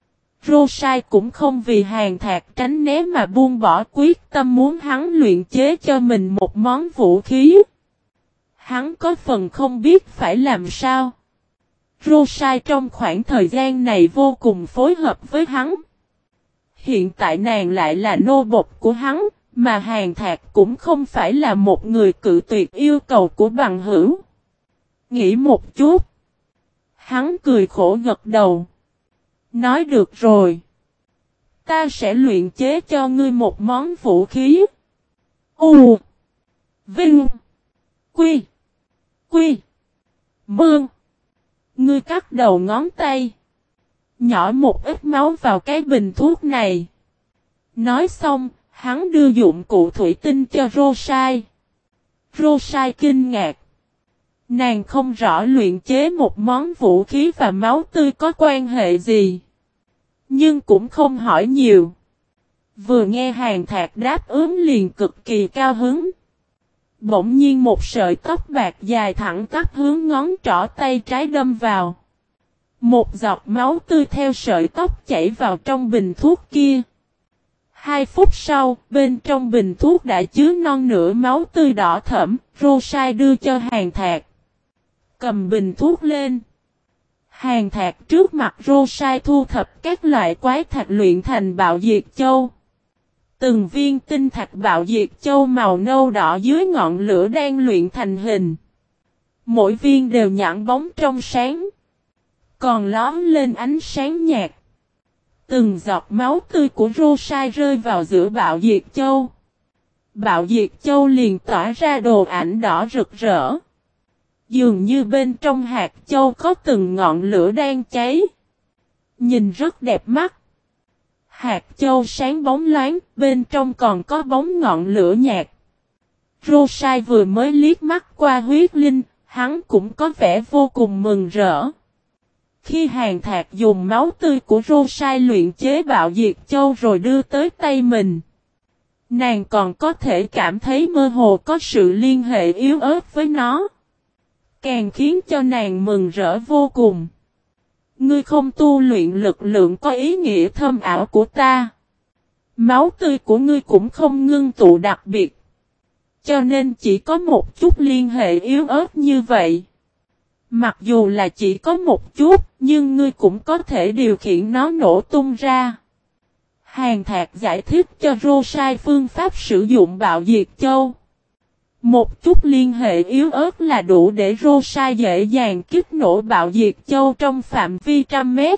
Rosai cũng không vì Hàn Thạc tránh né mà buông bỏ quyết tâm muốn hắn luyện chế cho mình một món vũ khí. Hắn có phần không biết phải làm sao. Rosai trong khoảng thời gian này vô cùng phối hợp với hắn. Hiện tại nàng lại là nô bộc của hắn, mà Hàn Thạc cũng không phải là một người cự tuyệt yêu cầu của bằng hữu. Nghĩ một chút. Hắn cười khổ gật đầu. Nói được rồi. Ta sẽ luyện chế cho ngươi một món vũ khí. U. Vinh. Quy. Quy. Mương. Ngươi cắt đầu ngón tay. Nhỏ một ít máu vào cái bình thuốc này. Nói xong, hắn đưa dụng cụ thủy tinh cho Rosai. Rosai kinh ngạc. Nàng không rõ luyện chế một món vũ khí và máu tươi có quan hệ gì. Nhưng cũng không hỏi nhiều. Vừa nghe Hàn Thạc đáp ứng liền cực kỳ cao hứng. Bỗng nhiên một sợi tóc bạc dài thẳng tắp hướng ngón trỏ tay trái đâm vào. Một giọt máu tươi theo sợi tóc chảy vào trong bình thuốc kia. 2 phút sau, bên trong bình thuốc đã chứa non nửa máu tươi đỏ thẫm, Rosai đưa cho Hàn Thạc. Cầm bình thuốc lên. Hàn Thạc trước mặt Rosai thu thập các loại quái thạch luyện thành bạo diệt châu. Từng viên tinh thạch bạo diệt châu màu nâu đỏ dưới ngọn lửa đang luyện thành hình. Mỗi viên đều nhẵn bóng trong sáng. Còn lóm lên ánh sáng nhạt. Từng giọt máu tươi của Rosai rơi vào giữa bạo diệt châu. Bạo diệt châu liền tỏa ra đồ ảnh đỏ rực rỡ. Dường như bên trong hạt châu có từng ngọn lửa đang cháy. Nhìn rất đẹp mắt. Hạt châu sáng bóng loáng, bên trong còn có bóng ngọn lửa nhạt. Rosai vừa mới liếc mắt qua huyết linh, hắn cũng có vẻ vô cùng mừng rỡ. Khi Hàn Thạc dùng máu tươi của Rosai luyện chế bạo diệt châu rồi đưa tới tay mình, nàng còn có thể cảm thấy mơ hồ có sự liên hệ yếu ớt với nó. Càng khiến cho nàng mừng rỡ vô cùng. Ngươi không tu luyện lực lượng có ý nghĩa thâm ảo của ta. Máu tươi của ngươi cũng không ngưng tụ đặc biệt. Cho nên chỉ có một chút liên hệ yếu ớt như vậy. Mặc dù là chỉ có một chút, nhưng ngươi cũng có thể điều khiển nó nổ tung ra. Hàn Thạc giải thích cho Rosai phương pháp sử dụng bạo diệt châu. Một chút liên hệ yếu ớt là đủ để Rosai dễ dàng kích nổ bạo diệt châu trong phạm vi 100 mét.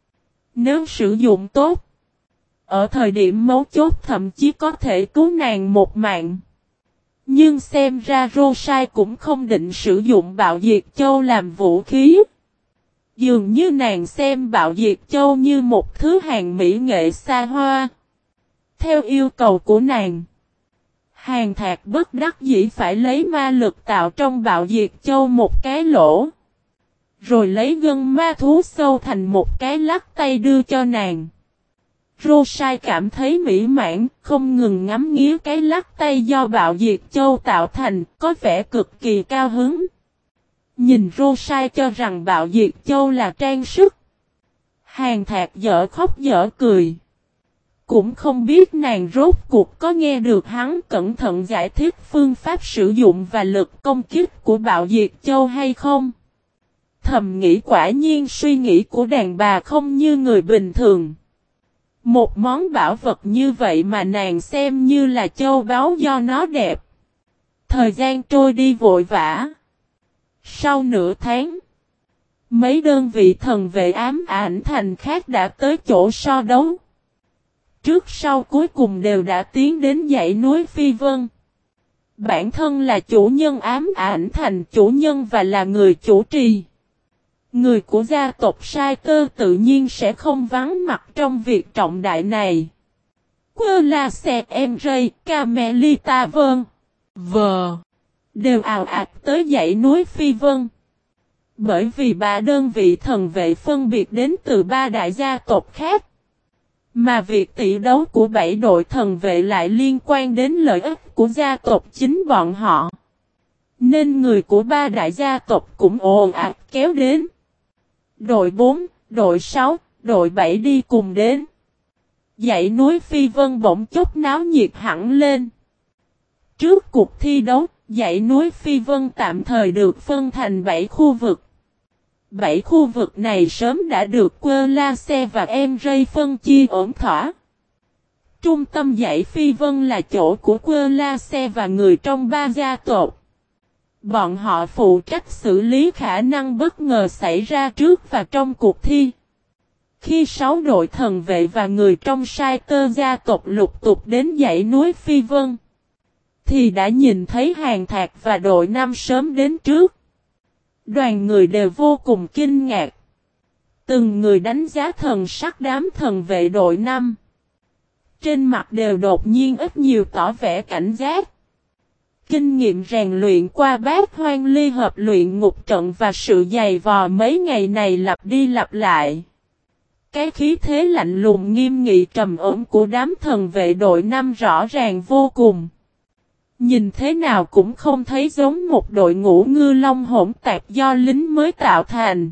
Nếu sử dụng tốt, ở thời điểm mấu chốt thậm chí có thể cứu nàng một mạng. Nhưng xem ra Rosai cũng không định sử dụng bạo diệt châu làm vũ khí. Dường như nàng xem bạo diệt châu như một thứ hàng mỹ nghệ xa hoa. Theo yêu cầu của nàng, Hàn Thạc bất đắc dĩ phải lấy ma lực tạo trong bạo diệt châu một cái lỗ. Rồi lấy gân ma thú sâu thành một cái lắc tay đưa cho nàng. Rosai cảm thấy mỹ mãn, không ngừng ngắm nghía cái lắc tay do bạo diệt châu tạo thành, có vẻ cực kỳ cao hứng. Nhìn Rosai cho rằng bạo diệt châu là trang sức. Hàn Thạc dở khóc dở cười. Cũng không biết nàng rốt cuộc có nghe được hắn cẩn thận giải thích phương pháp sử dụng và lực công kích của bạo diệt châu hay không. Thầm nghĩ quả nhiên suy nghĩ của đàn bà không như người bình thường. Một món bảo vật như vậy mà nàng xem như là châu báu do nó đẹp. Thời gian trôi đi vội vã. Sau nửa tháng, Mấy đơn vị thần vệ ám ảnh thành khác đã tới chỗ so đấu. Trước sau cuối cùng đều đã tiến đến dãy núi Phi Vân. Bản thân là chủ nhân ám ảnh thành chủ nhân và là người chủ trì. Người của gia tộc Sai Tơ tự nhiên sẽ không vắng mặt trong việc trọng đại này. Quơ La Xe Em Rây, Camelita Vân, Vờ, đều ào ạt tới dãy núi Phi Vân. Bởi vì ba đơn vị thần vệ phân biệt đến từ ba đại gia tộc khác. Mà việc tỷ đấu của 7 đội thần vệ lại liên quan đến lợi ích của gia tộc chính bọn họ. Nên người của ba đại gia tộc cũng ồn ạt kéo đến. Đội 4, đội 6, đội 7 đi cùng đến. Dãy núi Phi Vân bỗng chốc náo nhiệt hẳn lên. Trước cuộc thi đấu, dãy núi Phi Vân tạm thời được phân thành 7 khu vực. 7 khu vực này sớm đã được Quơ La Xe và Em Rây phân chia ổn thỏa. Trung tâm dãy Phi Vân là chỗ của Quơ La Xe và người trong ba gia tộc. Bọn họ phụ trách xử lý khả năng bất ngờ xảy ra trước và trong cuộc thi. Khi 6 đội thần vệ và người trong Sai Tơ gia tộc lục tục đến dãy núi Phi Vân, thì đã nhìn thấy Hàn Thạc và đội 5 sớm đến trước. Đoàn người đều vô cùng kinh ngạc. Từng người đánh giá thần sắc đám thần vệ đội 5. Trên mặt đều đột nhiên ít nhiều tỏ vẻ cảnh giác. Kinh nghiệm rèn luyện qua bát hoang ly hợp luyện ngục trận và sự dày vò mấy ngày này lặp đi lặp lại. Cái khí thế lạnh lùng nghiêm nghị trầm ổn của đám thần vệ đội 5 rõ ràng vô cùng. Nhìn thế nào cũng không thấy giống một đội ngũ ngư long hỗn tạp do lính mới tạo thành.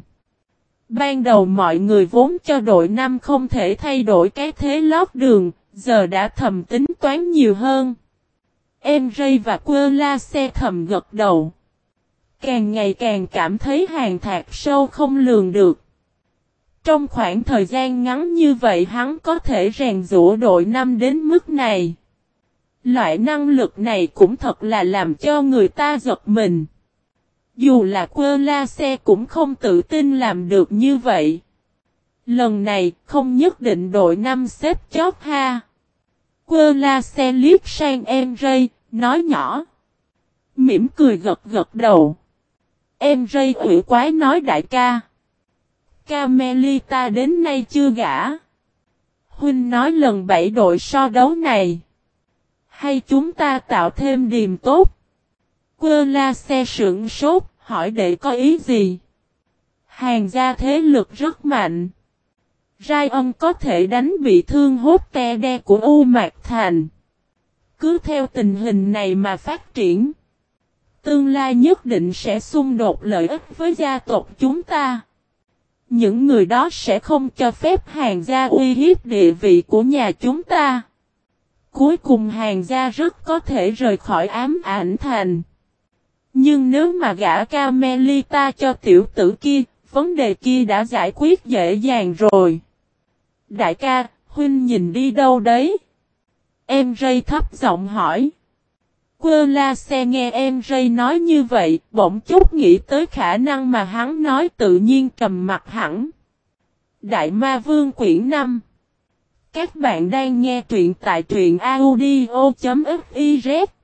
Ban đầu mọi người vốn cho đội 5 không thể thay đổi cái thế lót đường, giờ đã thầm tính toán nhiều hơn. Em Rây và Quơ La Xe thầm gật đầu. Càng ngày càng cảm thấy Hàn Thạc sâu không lường được. Trong khoảng thời gian ngắn như vậy hắn có thể rèn giũa đội 5 đến mức này. Loại năng lực này cũng thật là làm cho người ta giật mình. Dù là Quơ La Xe cũng không tự tin làm được như vậy. Lần này không nhất định đội 5 xếp chót ha. Quơ La Xe liếc sang Em Rây, nói nhỏ. Mỉm cười gật gật đầu. Em Rây ủy quái nói đại ca. Camelita đến nay chưa gả. Huynh nói lần 7 đội so đấu này. Hay chúng ta tạo thêm điềm tốt? Quơ La Xe sững sốt, hỏi đệ có ý gì? Hàn gia thế lực rất mạnh. Rai Ân có thể đánh bị thương hốt te đe của U Mạc Thành. Cứ theo tình hình này mà phát triển. Tương lai nhất định sẽ xung đột lợi ích với gia tộc chúng ta. Những người đó sẽ không cho phép Hàn gia uy hiếp địa vị của nhà chúng ta. Cuối cùng Hàn gia rất có thể rời khỏi ám ảnh thành. Nhưng nếu mà gả Camelita cho tiểu tử kia, vấn đề kia đã giải quyết dễ dàng rồi. Đại ca, huynh nhìn đi đâu đấy? Em Rây thấp giọng hỏi. Quơ La Xe nghe Em Rây nói như vậy, bỗng chút nghĩ tới khả năng mà hắn nói tự nhiên trầm mặt hẳn. Đại Ma Vương quyển 5. Các bạn đang nghe truyện tại truyện audio.fiz.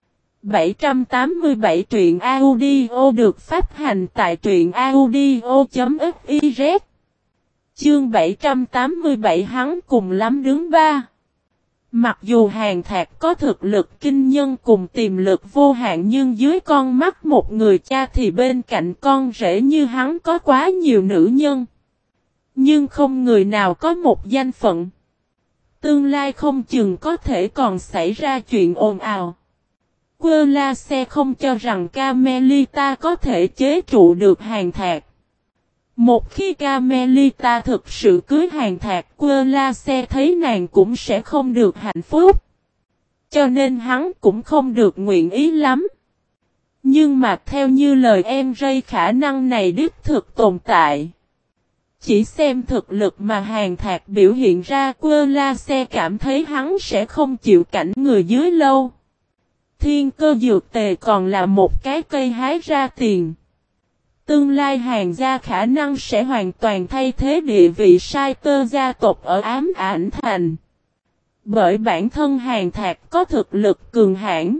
787 truyện audio được phát hành tại truyện audio.fiz. Chương 787 hắn cùng lắm đứng 3. Mặc dù Hàn Thạc có thực lực kinh nhân cùng tiềm lực vô hạn nhưng dưới con mắt một người cha thì bên cạnh con rể như hắn có quá nhiều nữ nhân. Nhưng không người nào có một danh phận. Tương lai không chừng có thể còn xảy ra chuyện ồn ào. Quơ La Xe không cho rằng Camelita có thể chế trụ được Hàn Thạc. Một khi Camelita thực sự cưới Hàn Thạc, Quơ La Xe thấy nàng cũng sẽ không được hạnh phúc. Cho nên hắn cũng không được nguyện ý lắm. Nhưng mà theo như lời Em Rây khả năng này đích thực tồn tại. Chỉ xem thực lực mà Hàn Thạc biểu hiện ra, Quơ La Xe cảm thấy hắn sẽ không chịu cảnh người dưới lâu. Thiên cơ dược tề còn là một cái cây hái ra tiền. Tương lai Hàn gia khả năng sẽ hoàn toàn thay thế địa vị sai tơ gia tộc ở ám ảnh thành. Bởi bản thân Hàn Thạc có thực lực cường hãn.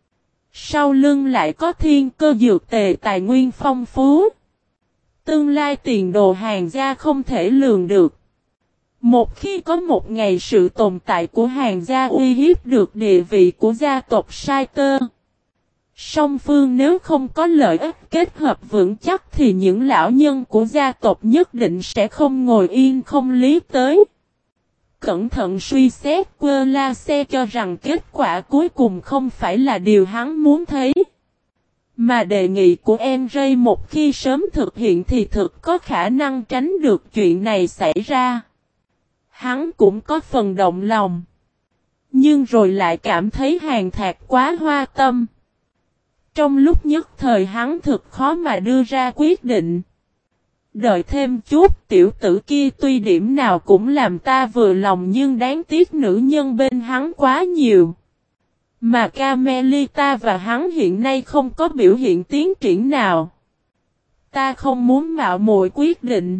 Sau lưng lại có thiên cơ dược tề tài nguyên phong phú. Tương lai tiền đồ Hàn gia không thể lường được. Một khi có một ngày sự tồn tại của Hàn gia uy hiếp được địa vị của gia tộc Sai Tơ. Song phương nếu không có lợi ích kết hợp vững chắc thì những lão nhân của gia tộc nhất định sẽ không ngồi yên không lý tới. Cẩn thận suy xét, Quơ La Xe cho rằng kết quả cuối cùng không phải là điều hắn muốn thấy. Mà đề nghị của em Ray một khi sớm thực hiện thì thực có khả năng tránh được chuyện này xảy ra. Hắn cũng có phần động lòng. Nhưng rồi lại cảm thấy Hàn Thạc quá hoa tâm. Trong lúc nhất thời hắn thực khó mà đưa ra quyết định. Đợi thêm chút, tiểu tử kia tuy điểm nào cũng làm ta vừa lòng nhưng đáng tiếc nữ nhân bên hắn quá nhiều. Mà Carmelita và hắn hiện nay không có biểu hiện tiến triển nào. Ta không muốn mạo muội quyết định.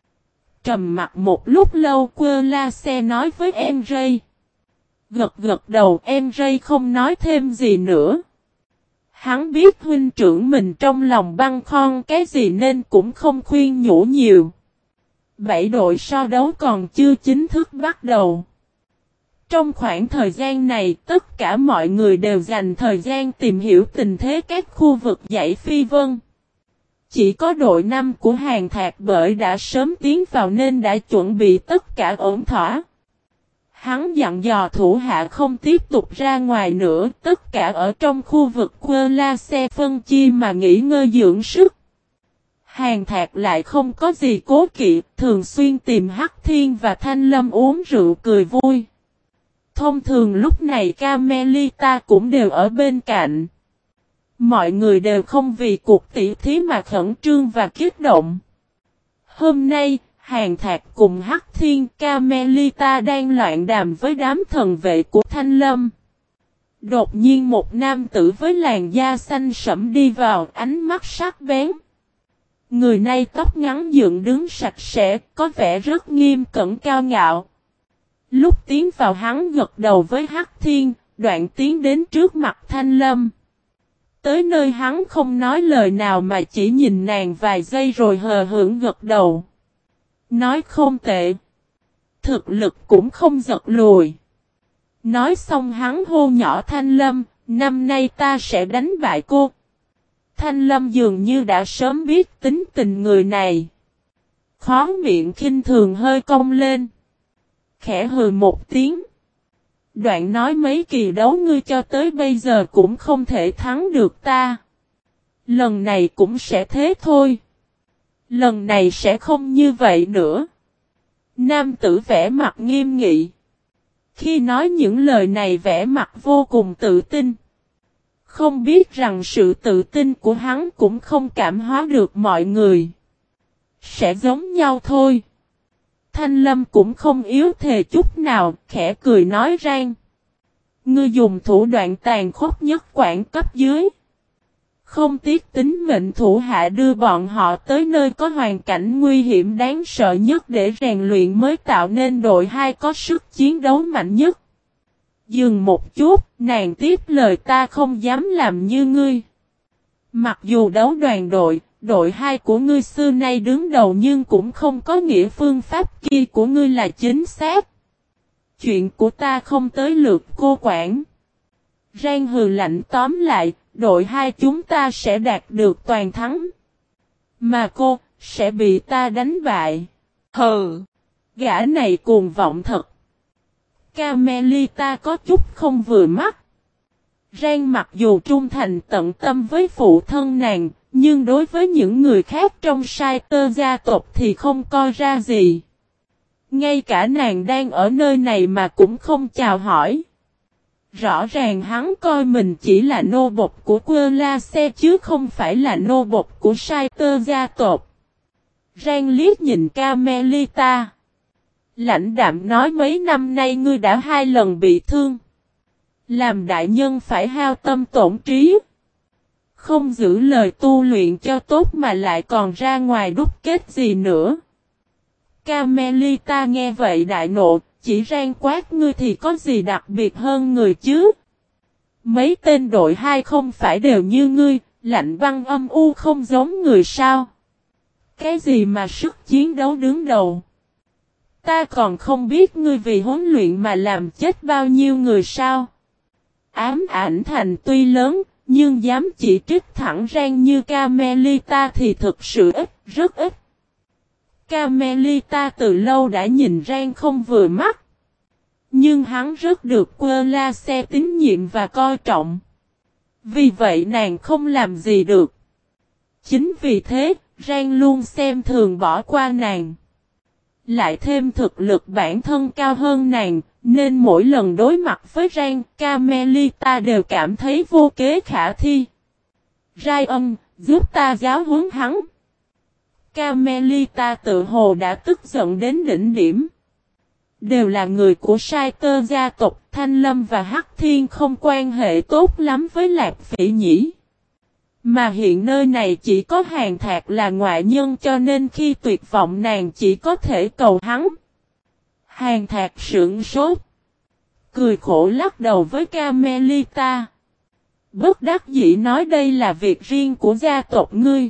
Trầm mặt một lúc lâu, Quơ La Xe nói với em Ray. Gật gật đầu, em Ray không nói thêm gì nữa. Hắn biết huynh trưởng mình trong lòng băn khoăn cái gì nên cũng không khuyên nhủ nhiều. 7 đội so đấu còn chưa chính thức bắt đầu. Trong khoảng thời gian này, tất cả mọi người đều dành thời gian tìm hiểu tình thế các khu vực dãy Phi Vân. Chỉ có đội 5 của Hàn Thạc bởi đã sớm tiến vào nên đã chuẩn bị tất cả ổn thỏa. Hắn dặn dò thủ hạ không tiếp tục ra ngoài nữa, tất cả ở trong khu vực Quơ La Xe phân chia mà nghỉ ngơi dưỡng sức. Hàn Thạc lại không có gì cố kỵ, thường xuyên tìm Hắc Thiên và Thanh Lâm uống rượu cười vui. Thông thường lúc này Carmelita cũng đều ở bên cạnh. Mọi người đều không vì cuộc tỉ thí mà khẩn trương và kích động. Hôm nay, Hàn Thạc cùng Hắc Thiên Carmelita đang loạn đàm với đám thần vệ của Thanh Lâm. Đột nhiên một nam tử với làn da xanh sẫm đi vào, ánh mắt sắc bén. Người này tóc ngắn dựng đứng sạch sẽ, có vẻ rất nghiêm cẩn cao ngạo. Lúc tiến vào hắn gật đầu với Hắc Thiên, đoạn tiến đến trước mặt Thanh Lâm. Tới nơi hắn không nói lời nào mà chỉ nhìn nàng vài giây rồi hờ hững gật đầu. Nói không tệ. Thực lực cũng không giật lùi. Nói xong hắn hô nhỏ Thanh Lâm, năm nay ta sẽ đánh bại cô. Thanh Lâm dường như đã sớm biết tính tình người này. Khó miệng khinh thường hơi cong lên. Khẽ hừ một tiếng. Đoạn nói mấy kỳ đấu ngươi cho tới bây giờ cũng không thể thắng được ta. Lần này cũng sẽ thế thôi. Lần này sẽ không như vậy nữa. Nam tử vẻ mặt nghiêm nghị. Khi nói những lời này vẻ mặt vô cùng tự tin. Không biết rằng sự tự tin của hắn cũng không cảm hóa được mọi người. Sẽ giống nhau thôi. Thanh Lâm cũng không yếu thề chút nào, khẽ cười nói rang. Ngươi dùng thủ đoạn tàn khốc nhất quản cấp dưới. Không tiếc tính mệnh thủ hạ đưa bọn họ tới nơi có hoàn cảnh nguy hiểm đáng sợ nhất để rèn luyện mới tạo nên đội 2 có sức chiến đấu mạnh nhất. Dừng một chút, nàng tiếp lời ta không dám làm như ngươi. Mặc dù đấu đoàn đội 2 của ngươi xưa nay đứng đầu nhưng cũng không có nghĩa phương pháp kia của ngươi là chính xác. Chuyện của ta không tới lượt cô quản. Rang hừ lạnh tóm lại, đội 2 chúng ta sẽ đạt được toàn thắng. Mà cô, sẽ bị ta đánh bại. Hừ, gã này cuồng vọng thật. Carmelita có chút không vừa mắt. Rang mặc dù trung thành tận tâm với phụ thân nàng, nhưng đối với những người khác trong sai tơ gia tộc thì không coi ra gì. Ngay cả nàng đang ở nơi này mà cũng không chào hỏi. Rõ ràng hắn coi mình chỉ là nô bộc của Quơ La Xe chứ không phải là nô bộc của sai tơ gia tộc. Rang liếc nhìn Carmelita. Lãnh đạm nói mấy năm nay ngươi đã 2 lần bị thương. Làm đại nhân phải hao tâm tổn trí. Không giữ lời tu luyện cho tốt mà lại còn ra ngoài đúc kết gì nữa. Carmelita nghe vậy đại nộ, chỉ rang quát ngươi thì có gì đặc biệt hơn người chứ? Mấy tên đội 2 không phải đều như ngươi, lạnh băng âm u không giống người sao? Cái gì mà sức chiến đấu đứng đầu? Ta còn không biết ngươi vì huấn luyện mà làm chết bao nhiêu người sao? Ám ảnh thành tuy lớn, nhưng dám chỉ trích thẳng rang như Carmelita thì thực sự ít, rất ít. Carmelita từ lâu đã nhìn rang không vừa mắt. Nhưng hắn rất được Querlace tín nhiệm và coi trọng. Vì vậy nàng không làm gì được. Chính vì thế, Rang luôn xem thường bỏ qua nàng. Lại thêm thực lực bản thân cao hơn nàng, nên mỗi lần đối mặt với Rang, Carmelita đều cảm thấy vô kế khả thi. Ryan, giúp ta giáo huấn hắn. Carmelita tự hồ đã tức giận đến đỉnh điểm. Đều là người của Saiter gia tộc, Thanh Lâm và Hắc Thiên không quan hệ tốt lắm với Lạc Phỉ nhỉ. Mà hiện nơi này chỉ có Hàn Thạc là ngoại nhân cho nên khi tuyệt vọng nàng chỉ có thể cầu hắn. Hàn Thạc sững sốt. Cười khổ lắc đầu với Carmelita. Bất đắc dĩ nói đây là việc riêng của gia tộc ngươi.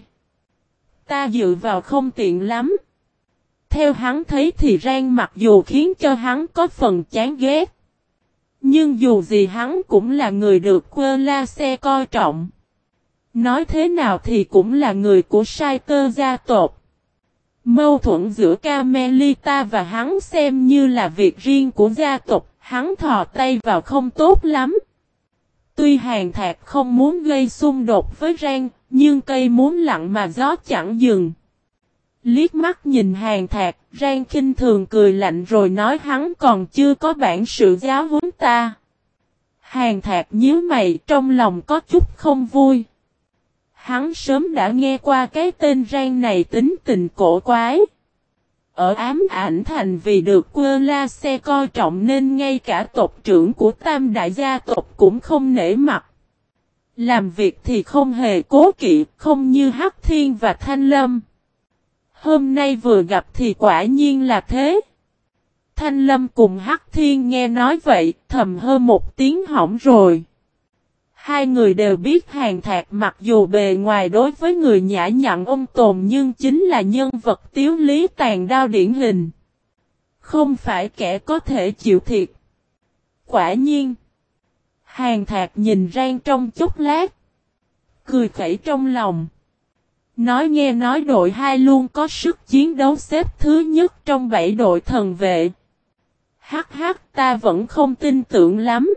Ta dựa vào không tiện lắm. Theo hắn thấy thì Rang mặc dù khiến cho hắn có phần chán ghét. Nhưng dù gì hắn cũng là người được Querlace coi trọng. Nói thế nào thì cũng là người của Saiter gia tộc. Mâu thuẫn giữa Carmelita và hắn xem như là việc riêng của gia tộc, hắn thò tay vào không tốt lắm. Tuy Hàn Thạc không muốn gây xung đột với Rang, nhưng cây muốn lặng mà gió chẳng dừng. Liếc mắt nhìn Hàn Thạc, Rang khinh thường cười lạnh rồi nói hắn còn chưa có bản sự giáo huấn ta. Hàn Thạc nhíu mày trong lòng có chút không vui. Hắn sớm đã nghe qua cái tên Rang này tính tình cổ quái. Ở ám ảnh thành vì được Querlace coi trọng nên ngay cả tộc trưởng của Tam đại gia tộc cũng không nể mặt. Làm việc thì không hề cố kỵ, không như Hắc Thiên và Thanh Lâm. Hôm nay vừa gặp thì quả nhiên là thế. Thanh Lâm cùng Hắc Thiên nghe nói vậy, thầm hơ một tiếng hỏng rồi. Hai người đều biết Hàn Thạc mặc dù bề ngoài đối với người nhã nhặn ôn tồn nhưng chính là nhân vật tiếu lý tàn đao điển hình. Không phải kẻ có thể chịu thiệt. Quả nhiên. Hàn Thạc nhìn Rang trong chốc lát. Cười khẩy trong lòng. Nói nghe nói đội 2 luôn có sức chiến đấu xếp thứ nhất trong 7 đội thần vệ. Hắc hắc ta vẫn không tin tưởng lắm.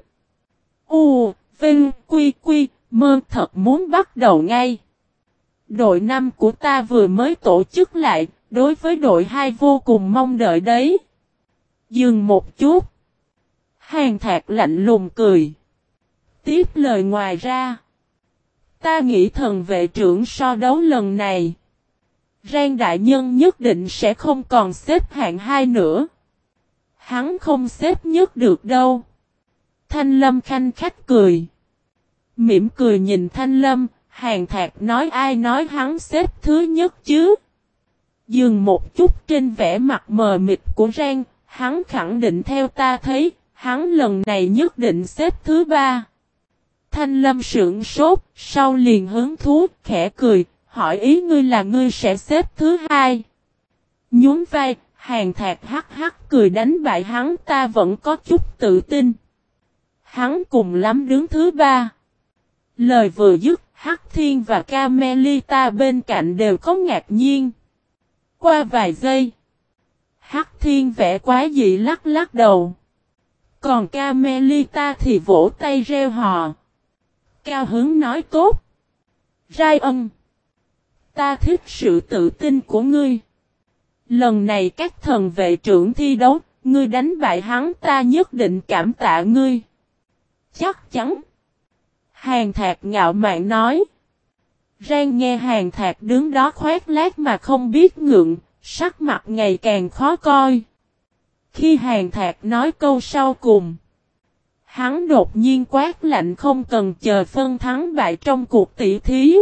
Vinh, quy, mơ thật muốn bắt đầu ngay. Đội 5 của ta vừa mới tổ chức lại, đối với đội 2 vô cùng mong đợi đấy. Dừng một chút. Hàn Thạc lạnh lùng cười. Tiếp lời ngoài ra. Ta nghĩ thần vệ trưởng so đấu lần này. Rang đại nhân nhất định sẽ không còn xếp hạng 2 nữa. Hắn không xếp nhất được đâu. Thanh Lâm khanh khách cười. Mỉm cười nhìn Thanh Lâm, Hàn Thạc nói ai nói hắn xếp thứ nhất chứ. Dừng một chút trên vẻ mặt mờ mịt của Rang, hắn khẳng định theo ta thấy, hắn lần này nhất định xếp thứ 3. Thanh Lâm sững sốt, sau liền hứng thú, khẽ cười, hỏi ý ngươi là ngươi sẽ xếp thứ 2. Nhún vai, Hàn Thạc hắc hắc cười đánh bại hắn ta vẫn có chút tự tin. Hắn cùng lắm đứng thứ 3. Lời vừa dứt, Hắc Thiên và Carmelita bên cạnh đều có ngạc nhiên. Qua vài giây, Hắc Thiên vẻ quá dị lắc lắc đầu. Còn Carmelita thì vỗ tay reo hò. Cao hứng nói tốt. Ryan, ta thích sự tự tin của ngươi. Lần này các thần vệ trưởng thi đấu, ngươi đánh bại hắn ta nhất định cảm tạ ngươi. Chắc chắn. Hàn Thạc ngạo mạn nói. Rang nghe Hàn Thạc đứng đó khoét lác mà không biết ngượng, sắc mặt ngày càng khó coi. Khi Hàn Thạc nói câu sau cùng, Hắn đột nhiên quát lạnh không cần chờ phân thắng bại trong cuộc tỷ thí.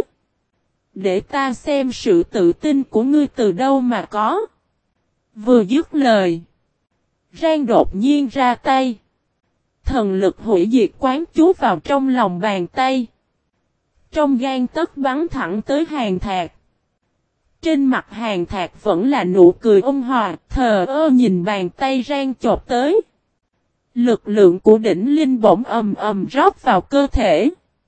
Để ta xem sự tự tin của ngươi từ đâu mà có. Vừa dứt lời. Rang đột nhiên ra tay. Thần lực hủy diệt quán chú vào trong lòng bàn tay. Trong gan tấc bắn thẳng tới Hàn Thạc. Trên mặt Hàn Thạc vẫn là nụ cười ôn hòa, thờ ơ nhìn bàn tay Rang chộp tới. Lực lượng của đỉnh linh bổng ầm ầm rót vào cơ thể.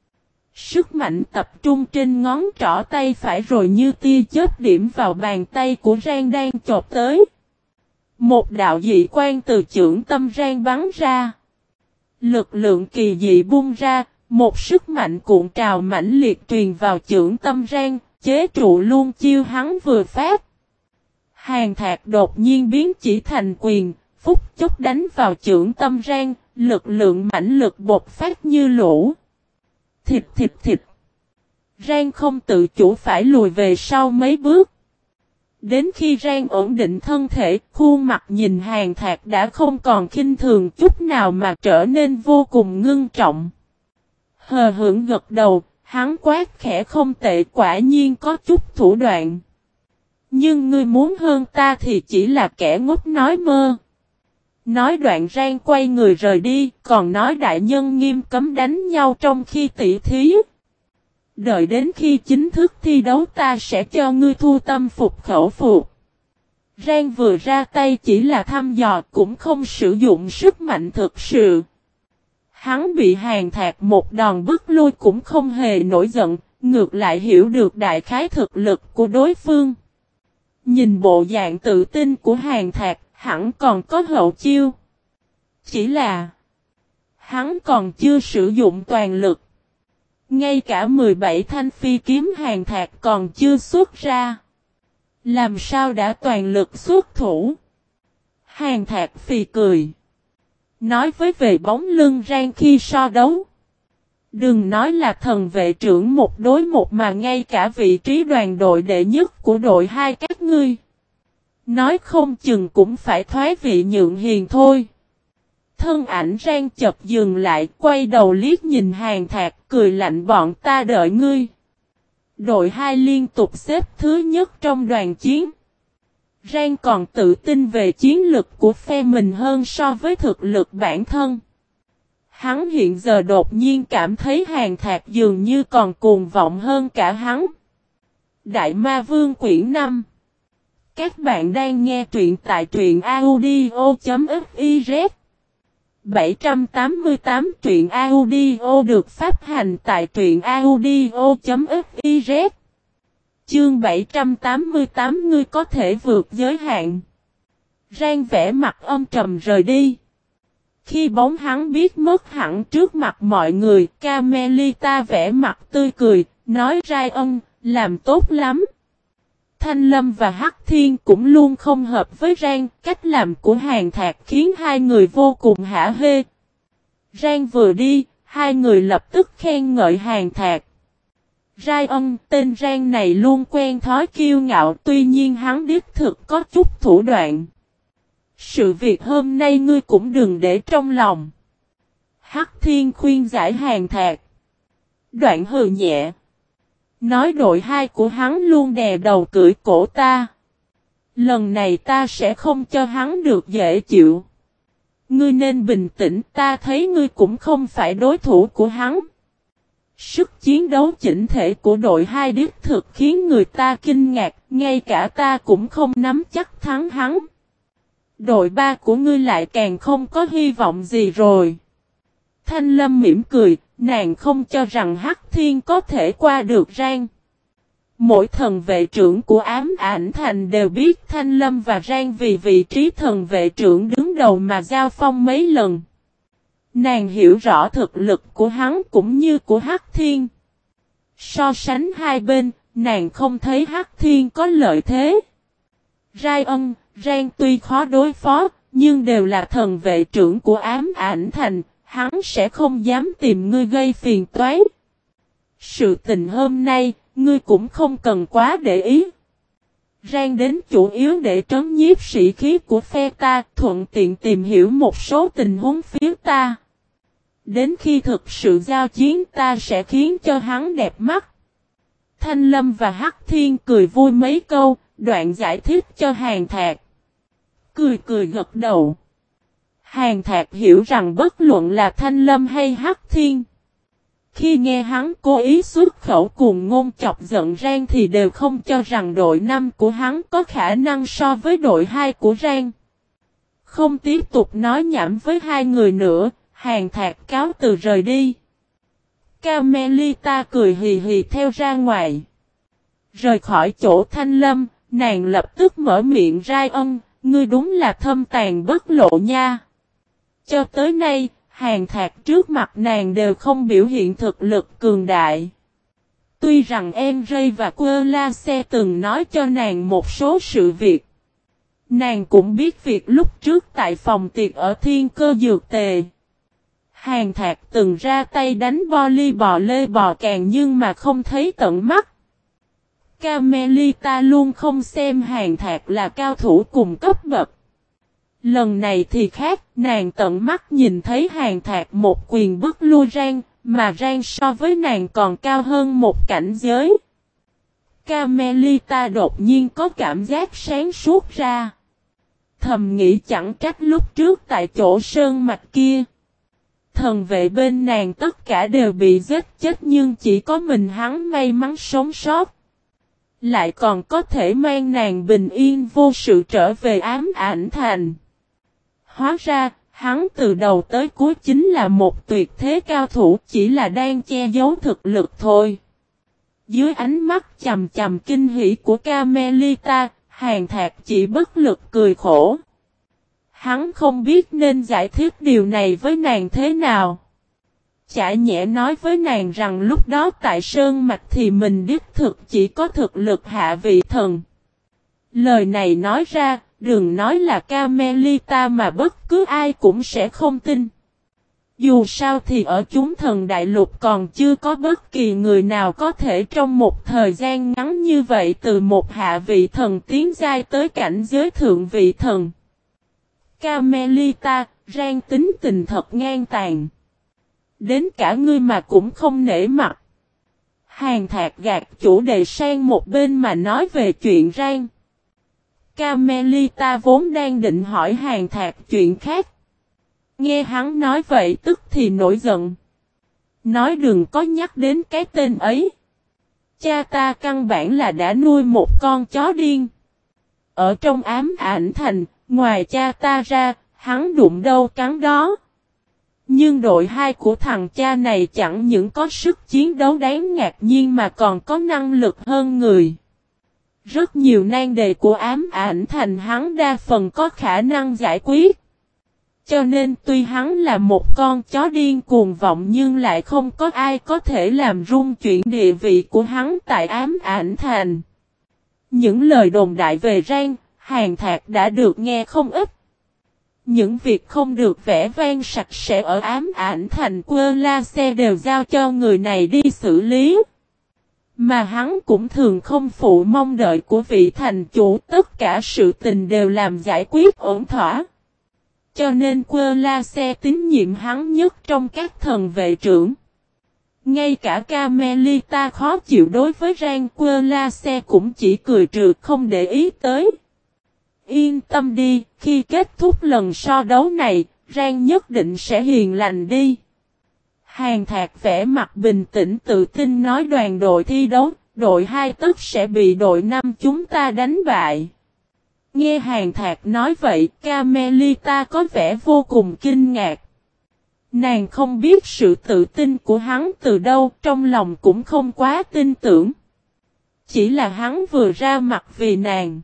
Sức mạnh tập trung trên ngón trỏ tay phải rồi như tia chớp điểm vào bàn tay của Rang đang chộp tới. Một đạo dị quang từ chưởng tâm Rang bắn ra. Lực lượng kỳ dị bung ra, một sức mạnh cuộn trào mãnh liệt truyền vào chưởng tâm Rang, chế trụ luôn chiêu hắn vừa phát. Hàn Thạc đột nhiên biến chỉ thành quyền, phút chốc đánh vào chưởng tâm Rang, lực lượng mãnh lực bộc phát như lũ. Thịt thịt thịt. Rang không tự chủ phải lùi về sau mấy bước. Đến khi Rang ổn định thân thể, khuôn mặt nhìn Hàn Thạc đã không còn khinh thường chút nào mà trở nên vô cùng ngưng trọng. Hờ hững gật đầu, hắn quát khẽ không tệ, quả nhiên có chút thủ đoạn. Nhưng ngươi muốn hơn ta thì chỉ là kẻ ngốc nói mơ. Nói đoạn Rang quay người rời đi, còn nói đại nhân nghiêm cấm đánh nhau trong khi tỷ thí. Đợi đến khi chính thức thi đấu ta sẽ cho ngươi thu tâm phục khẩu phục. Rang vừa ra tay chỉ là thăm dò, cũng không sử dụng sức mạnh thực sự. Hắn bị Hàn Thạc một đòn bức lui cũng không hề nổi giận, ngược lại hiểu được đại khái thực lực của đối phương. Nhìn bộ dạng tự tin của Hàn Thạc, hẳn còn có hậu chiêu. Chỉ là hắn còn chưa sử dụng toàn lực. Ngay cả 17 thanh phi kiếm Hàn Thạc còn chưa xuất ra. Làm sao đã toàn lực xuất thủ? Hàn Thạc phì cười. Nói với về bóng lưng Rang khi so đấu. Đừng nói là thần vệ trưởng một đối một mà ngay cả vị trí đoàn đội đệ nhất của đội hai các ngươi. Nói không chừng cũng phải thoái vị nhượng hiền thôi. Thân ảnh Rang chợt dừng lại, quay đầu liếc nhìn Hàn Thạc, cười lạnh bọn ta đợi ngươi. Đội 2 liên tục xếp thứ nhất trong đoàn chiến. Rang còn tự tin về chiến lực của phe mình hơn so với thực lực bản thân. Hắn hiện giờ đột nhiên cảm thấy Hàn Thạc dường như còn cuồng vọng hơn cả hắn. Đại Ma Vương quyển 5. Các bạn đang nghe truyện tại truyện audio.fiz 788 truyện audio được phát hành tại truyện audio.fiz. Chương 788 ngươi có thể vượt giới hạn. Rang vẻ mặt âm trầm rời đi. Khi bóng hắn biết mất hẳn trước mặt mọi người, Carmelita vẻ mặt tươi cười, nói Rai ân, làm tốt lắm. Thanh Lâm và Hắc Thiên cũng luôn không hợp với Rang, cách làm của Hàn Thạc khiến hai người vô cùng hả hê. Rang vừa đi, hai người lập tức khen ngợi Hàn Thạc. Rai ân, tên Rang này luôn quen thói kiêu ngạo, tuy nhiên hắn đích thực có chút thủ đoạn. Sự việc hôm nay ngươi cũng đừng để trong lòng. Hắc Thiên khuyên giải Hàn Thạc. Đoạn hừ nhẹ. Nói đội 2 của hắn luôn đè đầu cưỡi cổ ta. Lần này ta sẽ không cho hắn được dễ chịu. Ngươi nên bình tĩnh, ta thấy ngươi cũng không phải đối thủ của hắn. Sức chiến đấu chỉnh thể của đội 2 đích thực khiến người ta kinh ngạc, ngay cả ta cũng không nắm chắc thắng hắn. Đội 3 của ngươi lại càng không có hy vọng gì rồi. Thanh Lâm mỉm cười, nàng không cho rằng Hắc Thiên có thể qua được Rang. Mỗi thần vệ trưởng của Ám Ảnh Thành đều biết Thanh Lâm và Rang vì vị trí thần vệ trưởng đứng đầu mà giao phong mấy lần. Nàng hiểu rõ thực lực của hắn cũng như của Hắc Thiên. So sánh hai bên, nàng không thấy Hắc Thiên có lợi thế. Rai ân, Rang tuy khó đối phó, nhưng đều là thần vệ trưởng của Ám Ảnh Thành, hắn sẽ không dám tìm ngươi gây phiền toái. Sự tình hôm nay, ngươi cũng không cần quá để ý. Rang đến chủ yếu để trấn nhiếp sĩ khí của phe ta, thuận tiện tìm hiểu một số tình huống phía ta. Đến khi thực sự giao chiến ta sẽ khiến cho hắn đẹp mắt. Thanh Lâm và Hắc Thiên cười vui mấy câu, đoạn giải thích cho Hàn Thạc. Cười cười gật đầu. Hàn Thạc hiểu rằng bất luận là Thanh Lâm hay Hắc Thiên, khi nghe hắn cố ý xuất khẩu cuồng ngôn chọc giận Rang thì đều không cho rằng đội 5 của hắn có khả năng so với đội 2 của Rang. Không tiếp tục nói nhảm với hai người nữa, Hàn Thạc cáo từ rời đi. Carmelita cười hì hì theo ra ngoài. Rời khỏi chỗ Thanh Lâm, nàng lập tức mở miệng rai ân, ngươi đúng là thâm tàn bất lộ nha. Cho tới nay, Hàn Thạc trước mặt nàng đều không biểu hiện thực lực cường đại. Tuy rằng Enray và Querlace từng nói cho nàng một số sự việc. Nàng cũng biết việc lúc trước tại phòng tiệc ở Thiên Cơ Dược Tề. Hàn Thạc từng ra tay đánh Boli bò lê bò càng nhưng mà không thấy tận mắt. Carmelita luôn không xem Hàn Thạc là cao thủ cùng cấp bậc. Lần này thì khác, nàng tận mắt nhìn thấy Hàn Thạc một quyền bức lui Rang, mà Rang so với nàng còn cao hơn một cảnh giới. Carmelita đột nhiên có cảm giác sáng suốt ra. Thầm nghĩ chẳng trách lúc trước tại chỗ sơn mạch kia. Thần vệ bên nàng tất cả đều bị giết chết nhưng chỉ có mình hắn may mắn sống sót. Lại còn có thể mang nàng bình yên vô sự trở về Ám Ảnh Thành. Hóa ra, hắn từ đầu tới cuối chính là một tuyệt thế cao thủ chỉ là đang che giấu thực lực thôi. Dưới ánh mắt chầm chầm kinh hỉ của Carmelita, Hàn Thạc chỉ bất lực cười khổ. Hắn không biết nên giải thích điều này với nàng thế nào. Chả nhẽ nói với nàng rằng lúc đó tại Sơn Mạch thì mình đích thực chỉ có thực lực hạ vị thần. Lời này nói ra, đừng nói là Carmelita mà bất cứ ai cũng sẽ không tin. Dù sao thì ở chúng thần đại lục còn chưa có bất kỳ người nào có thể trong một thời gian ngắn như vậy từ một hạ vị thần tiến giai tới cảnh giới thượng vị thần. Carmelita, Rang tính tình thật ngang tàn. Đến cả ngươi mà cũng không nể mặt. Hàn Thạc gạt chủ đề sang một bên mà nói về chuyện Rang. Carmelita vốn đang định hỏi Hàn Thạc chuyện khác. Nghe hắn nói vậy tức thì nổi giận. Nói đừng có nhắc đến cái tên ấy. Cha ta căn bản là đã nuôi một con chó điên. Ở trong Ám Ảnh Thành, ngoài cha ta ra, hắn đụng đâu cắn đó. Nhưng đội 2 của thằng cha này chẳng những có sức chiến đấu đáng ngạc nhiên mà còn có năng lực hơn người. Rất nhiều nan đề của Ám Ảnh Thành hắn đa phần có khả năng giải quyết. Cho nên tuy hắn là một con chó điên cuồng vọng nhưng lại không có ai có thể làm rung chuyển địa vị của hắn tại Ám Ảnh Thành. Những lời đồn đại về Rang, Hàn Thạc đã được nghe không ít. Những việc không được vẽ vang sạch sẽ ở Ám Ảnh Thành Querlace đều giao cho người này đi xử lý. Mà hắn cũng thường không phụ mong đợi của vị thành chủ, tất cả sự tình đều làm giải quyết ổn thỏa. Cho nên Querlace tín nhiệm hắn nhất trong các thần vệ trưởng. Ngay cả Carmelita khó chịu đối với Rang, Querlace cũng chỉ cười trừ không để ý tới. Yên tâm đi, khi kết thúc lần so đấu này, Rang nhất định sẽ hiền lành đi. Hàn Thạc vẽ mặt bình tĩnh tự tin nói đoàn đội thi đấu, đội 2 tức sẽ bị đội 5 chúng ta đánh bại. Nghe Hàn Thạc nói vậy, Carmelita có vẻ vô cùng kinh ngạc. Nàng không biết sự tự tin của hắn từ đâu, trong lòng cũng không quá tin tưởng. Chỉ là hắn vừa ra mặt vì nàng.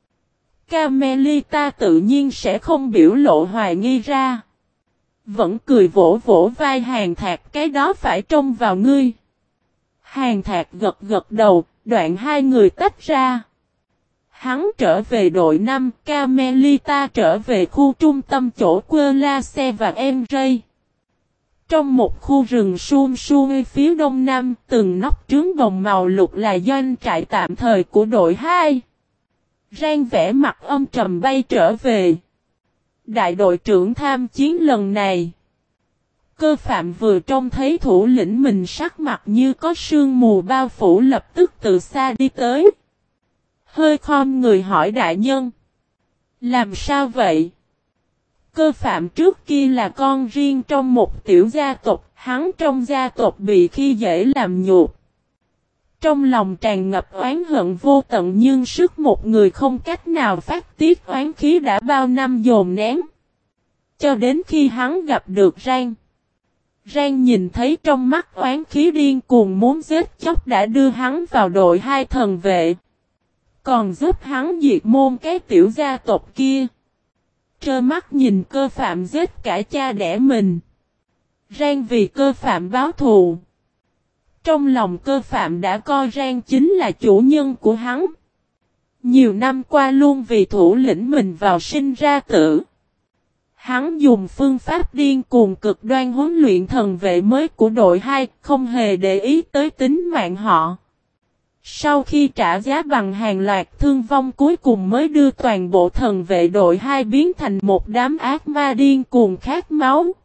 Carmelita tự nhiên sẽ không biểu lộ hoài nghi ra. Vẫn cười vỗ vỗ vai Hàn Thạc, cái đó phải trông vào ngươi. Hàn Thạc gật gật đầu, đoạn hai người tách ra. Hắn trở về đội 5, Carmelita trở về khu trung tâm chỗ Querlace và Enray. Trong một khu rừng suông suông phía đông nam, từng nóc trướng bồng màu lục là doanh trại tạm thời của đội 2. Rang vẽ mặt âm trầm bay trở về. Đại đội trưởng tham chiến lần này, Cơ phạm vừa trông thấy thủ lĩnh mình sắc mặt như có sương mù bao phủ lập tức từ xa đi tới. Hơi khom người hỏi đại nhân. Làm sao vậy? Cơ phạm trước kia là con riêng trong một tiểu gia tộc, hắn trong gia tộc bị khi dễ làm nhục. Trong lòng tràn ngập oán hận vô tận nhưng sức một người không cách nào phát tiết oán khí đã bao năm dồn nén. Cho đến khi hắn gặp được Rang. Rang nhìn thấy trong mắt oán khí điên cuồng muốn giết chóc đã đưa hắn vào đội 2 thần vệ. Còn giúp hắn diệt môn cái tiểu gia tộc kia. Trơ mắt nhìn cơ phạm giết cả cha đẻ mình. Rang vì cơ phạm báo thù. Trong lòng cơ phạm đã coi Rang chính là chủ nhân của hắn. Nhiều năm qua luôn vì thủ lĩnh mình vào sinh ra tử. Hắn dùng phương pháp điên cuồng cực đoan huấn luyện thần vệ mới của đội 2, không hề để ý tới tính mạng họ. Sau khi trả giá bằng hàng loạt thương vong cuối cùng mới đưa toàn bộ thần vệ đội 2 biến thành một đám ác ma điên cuồng khát máu.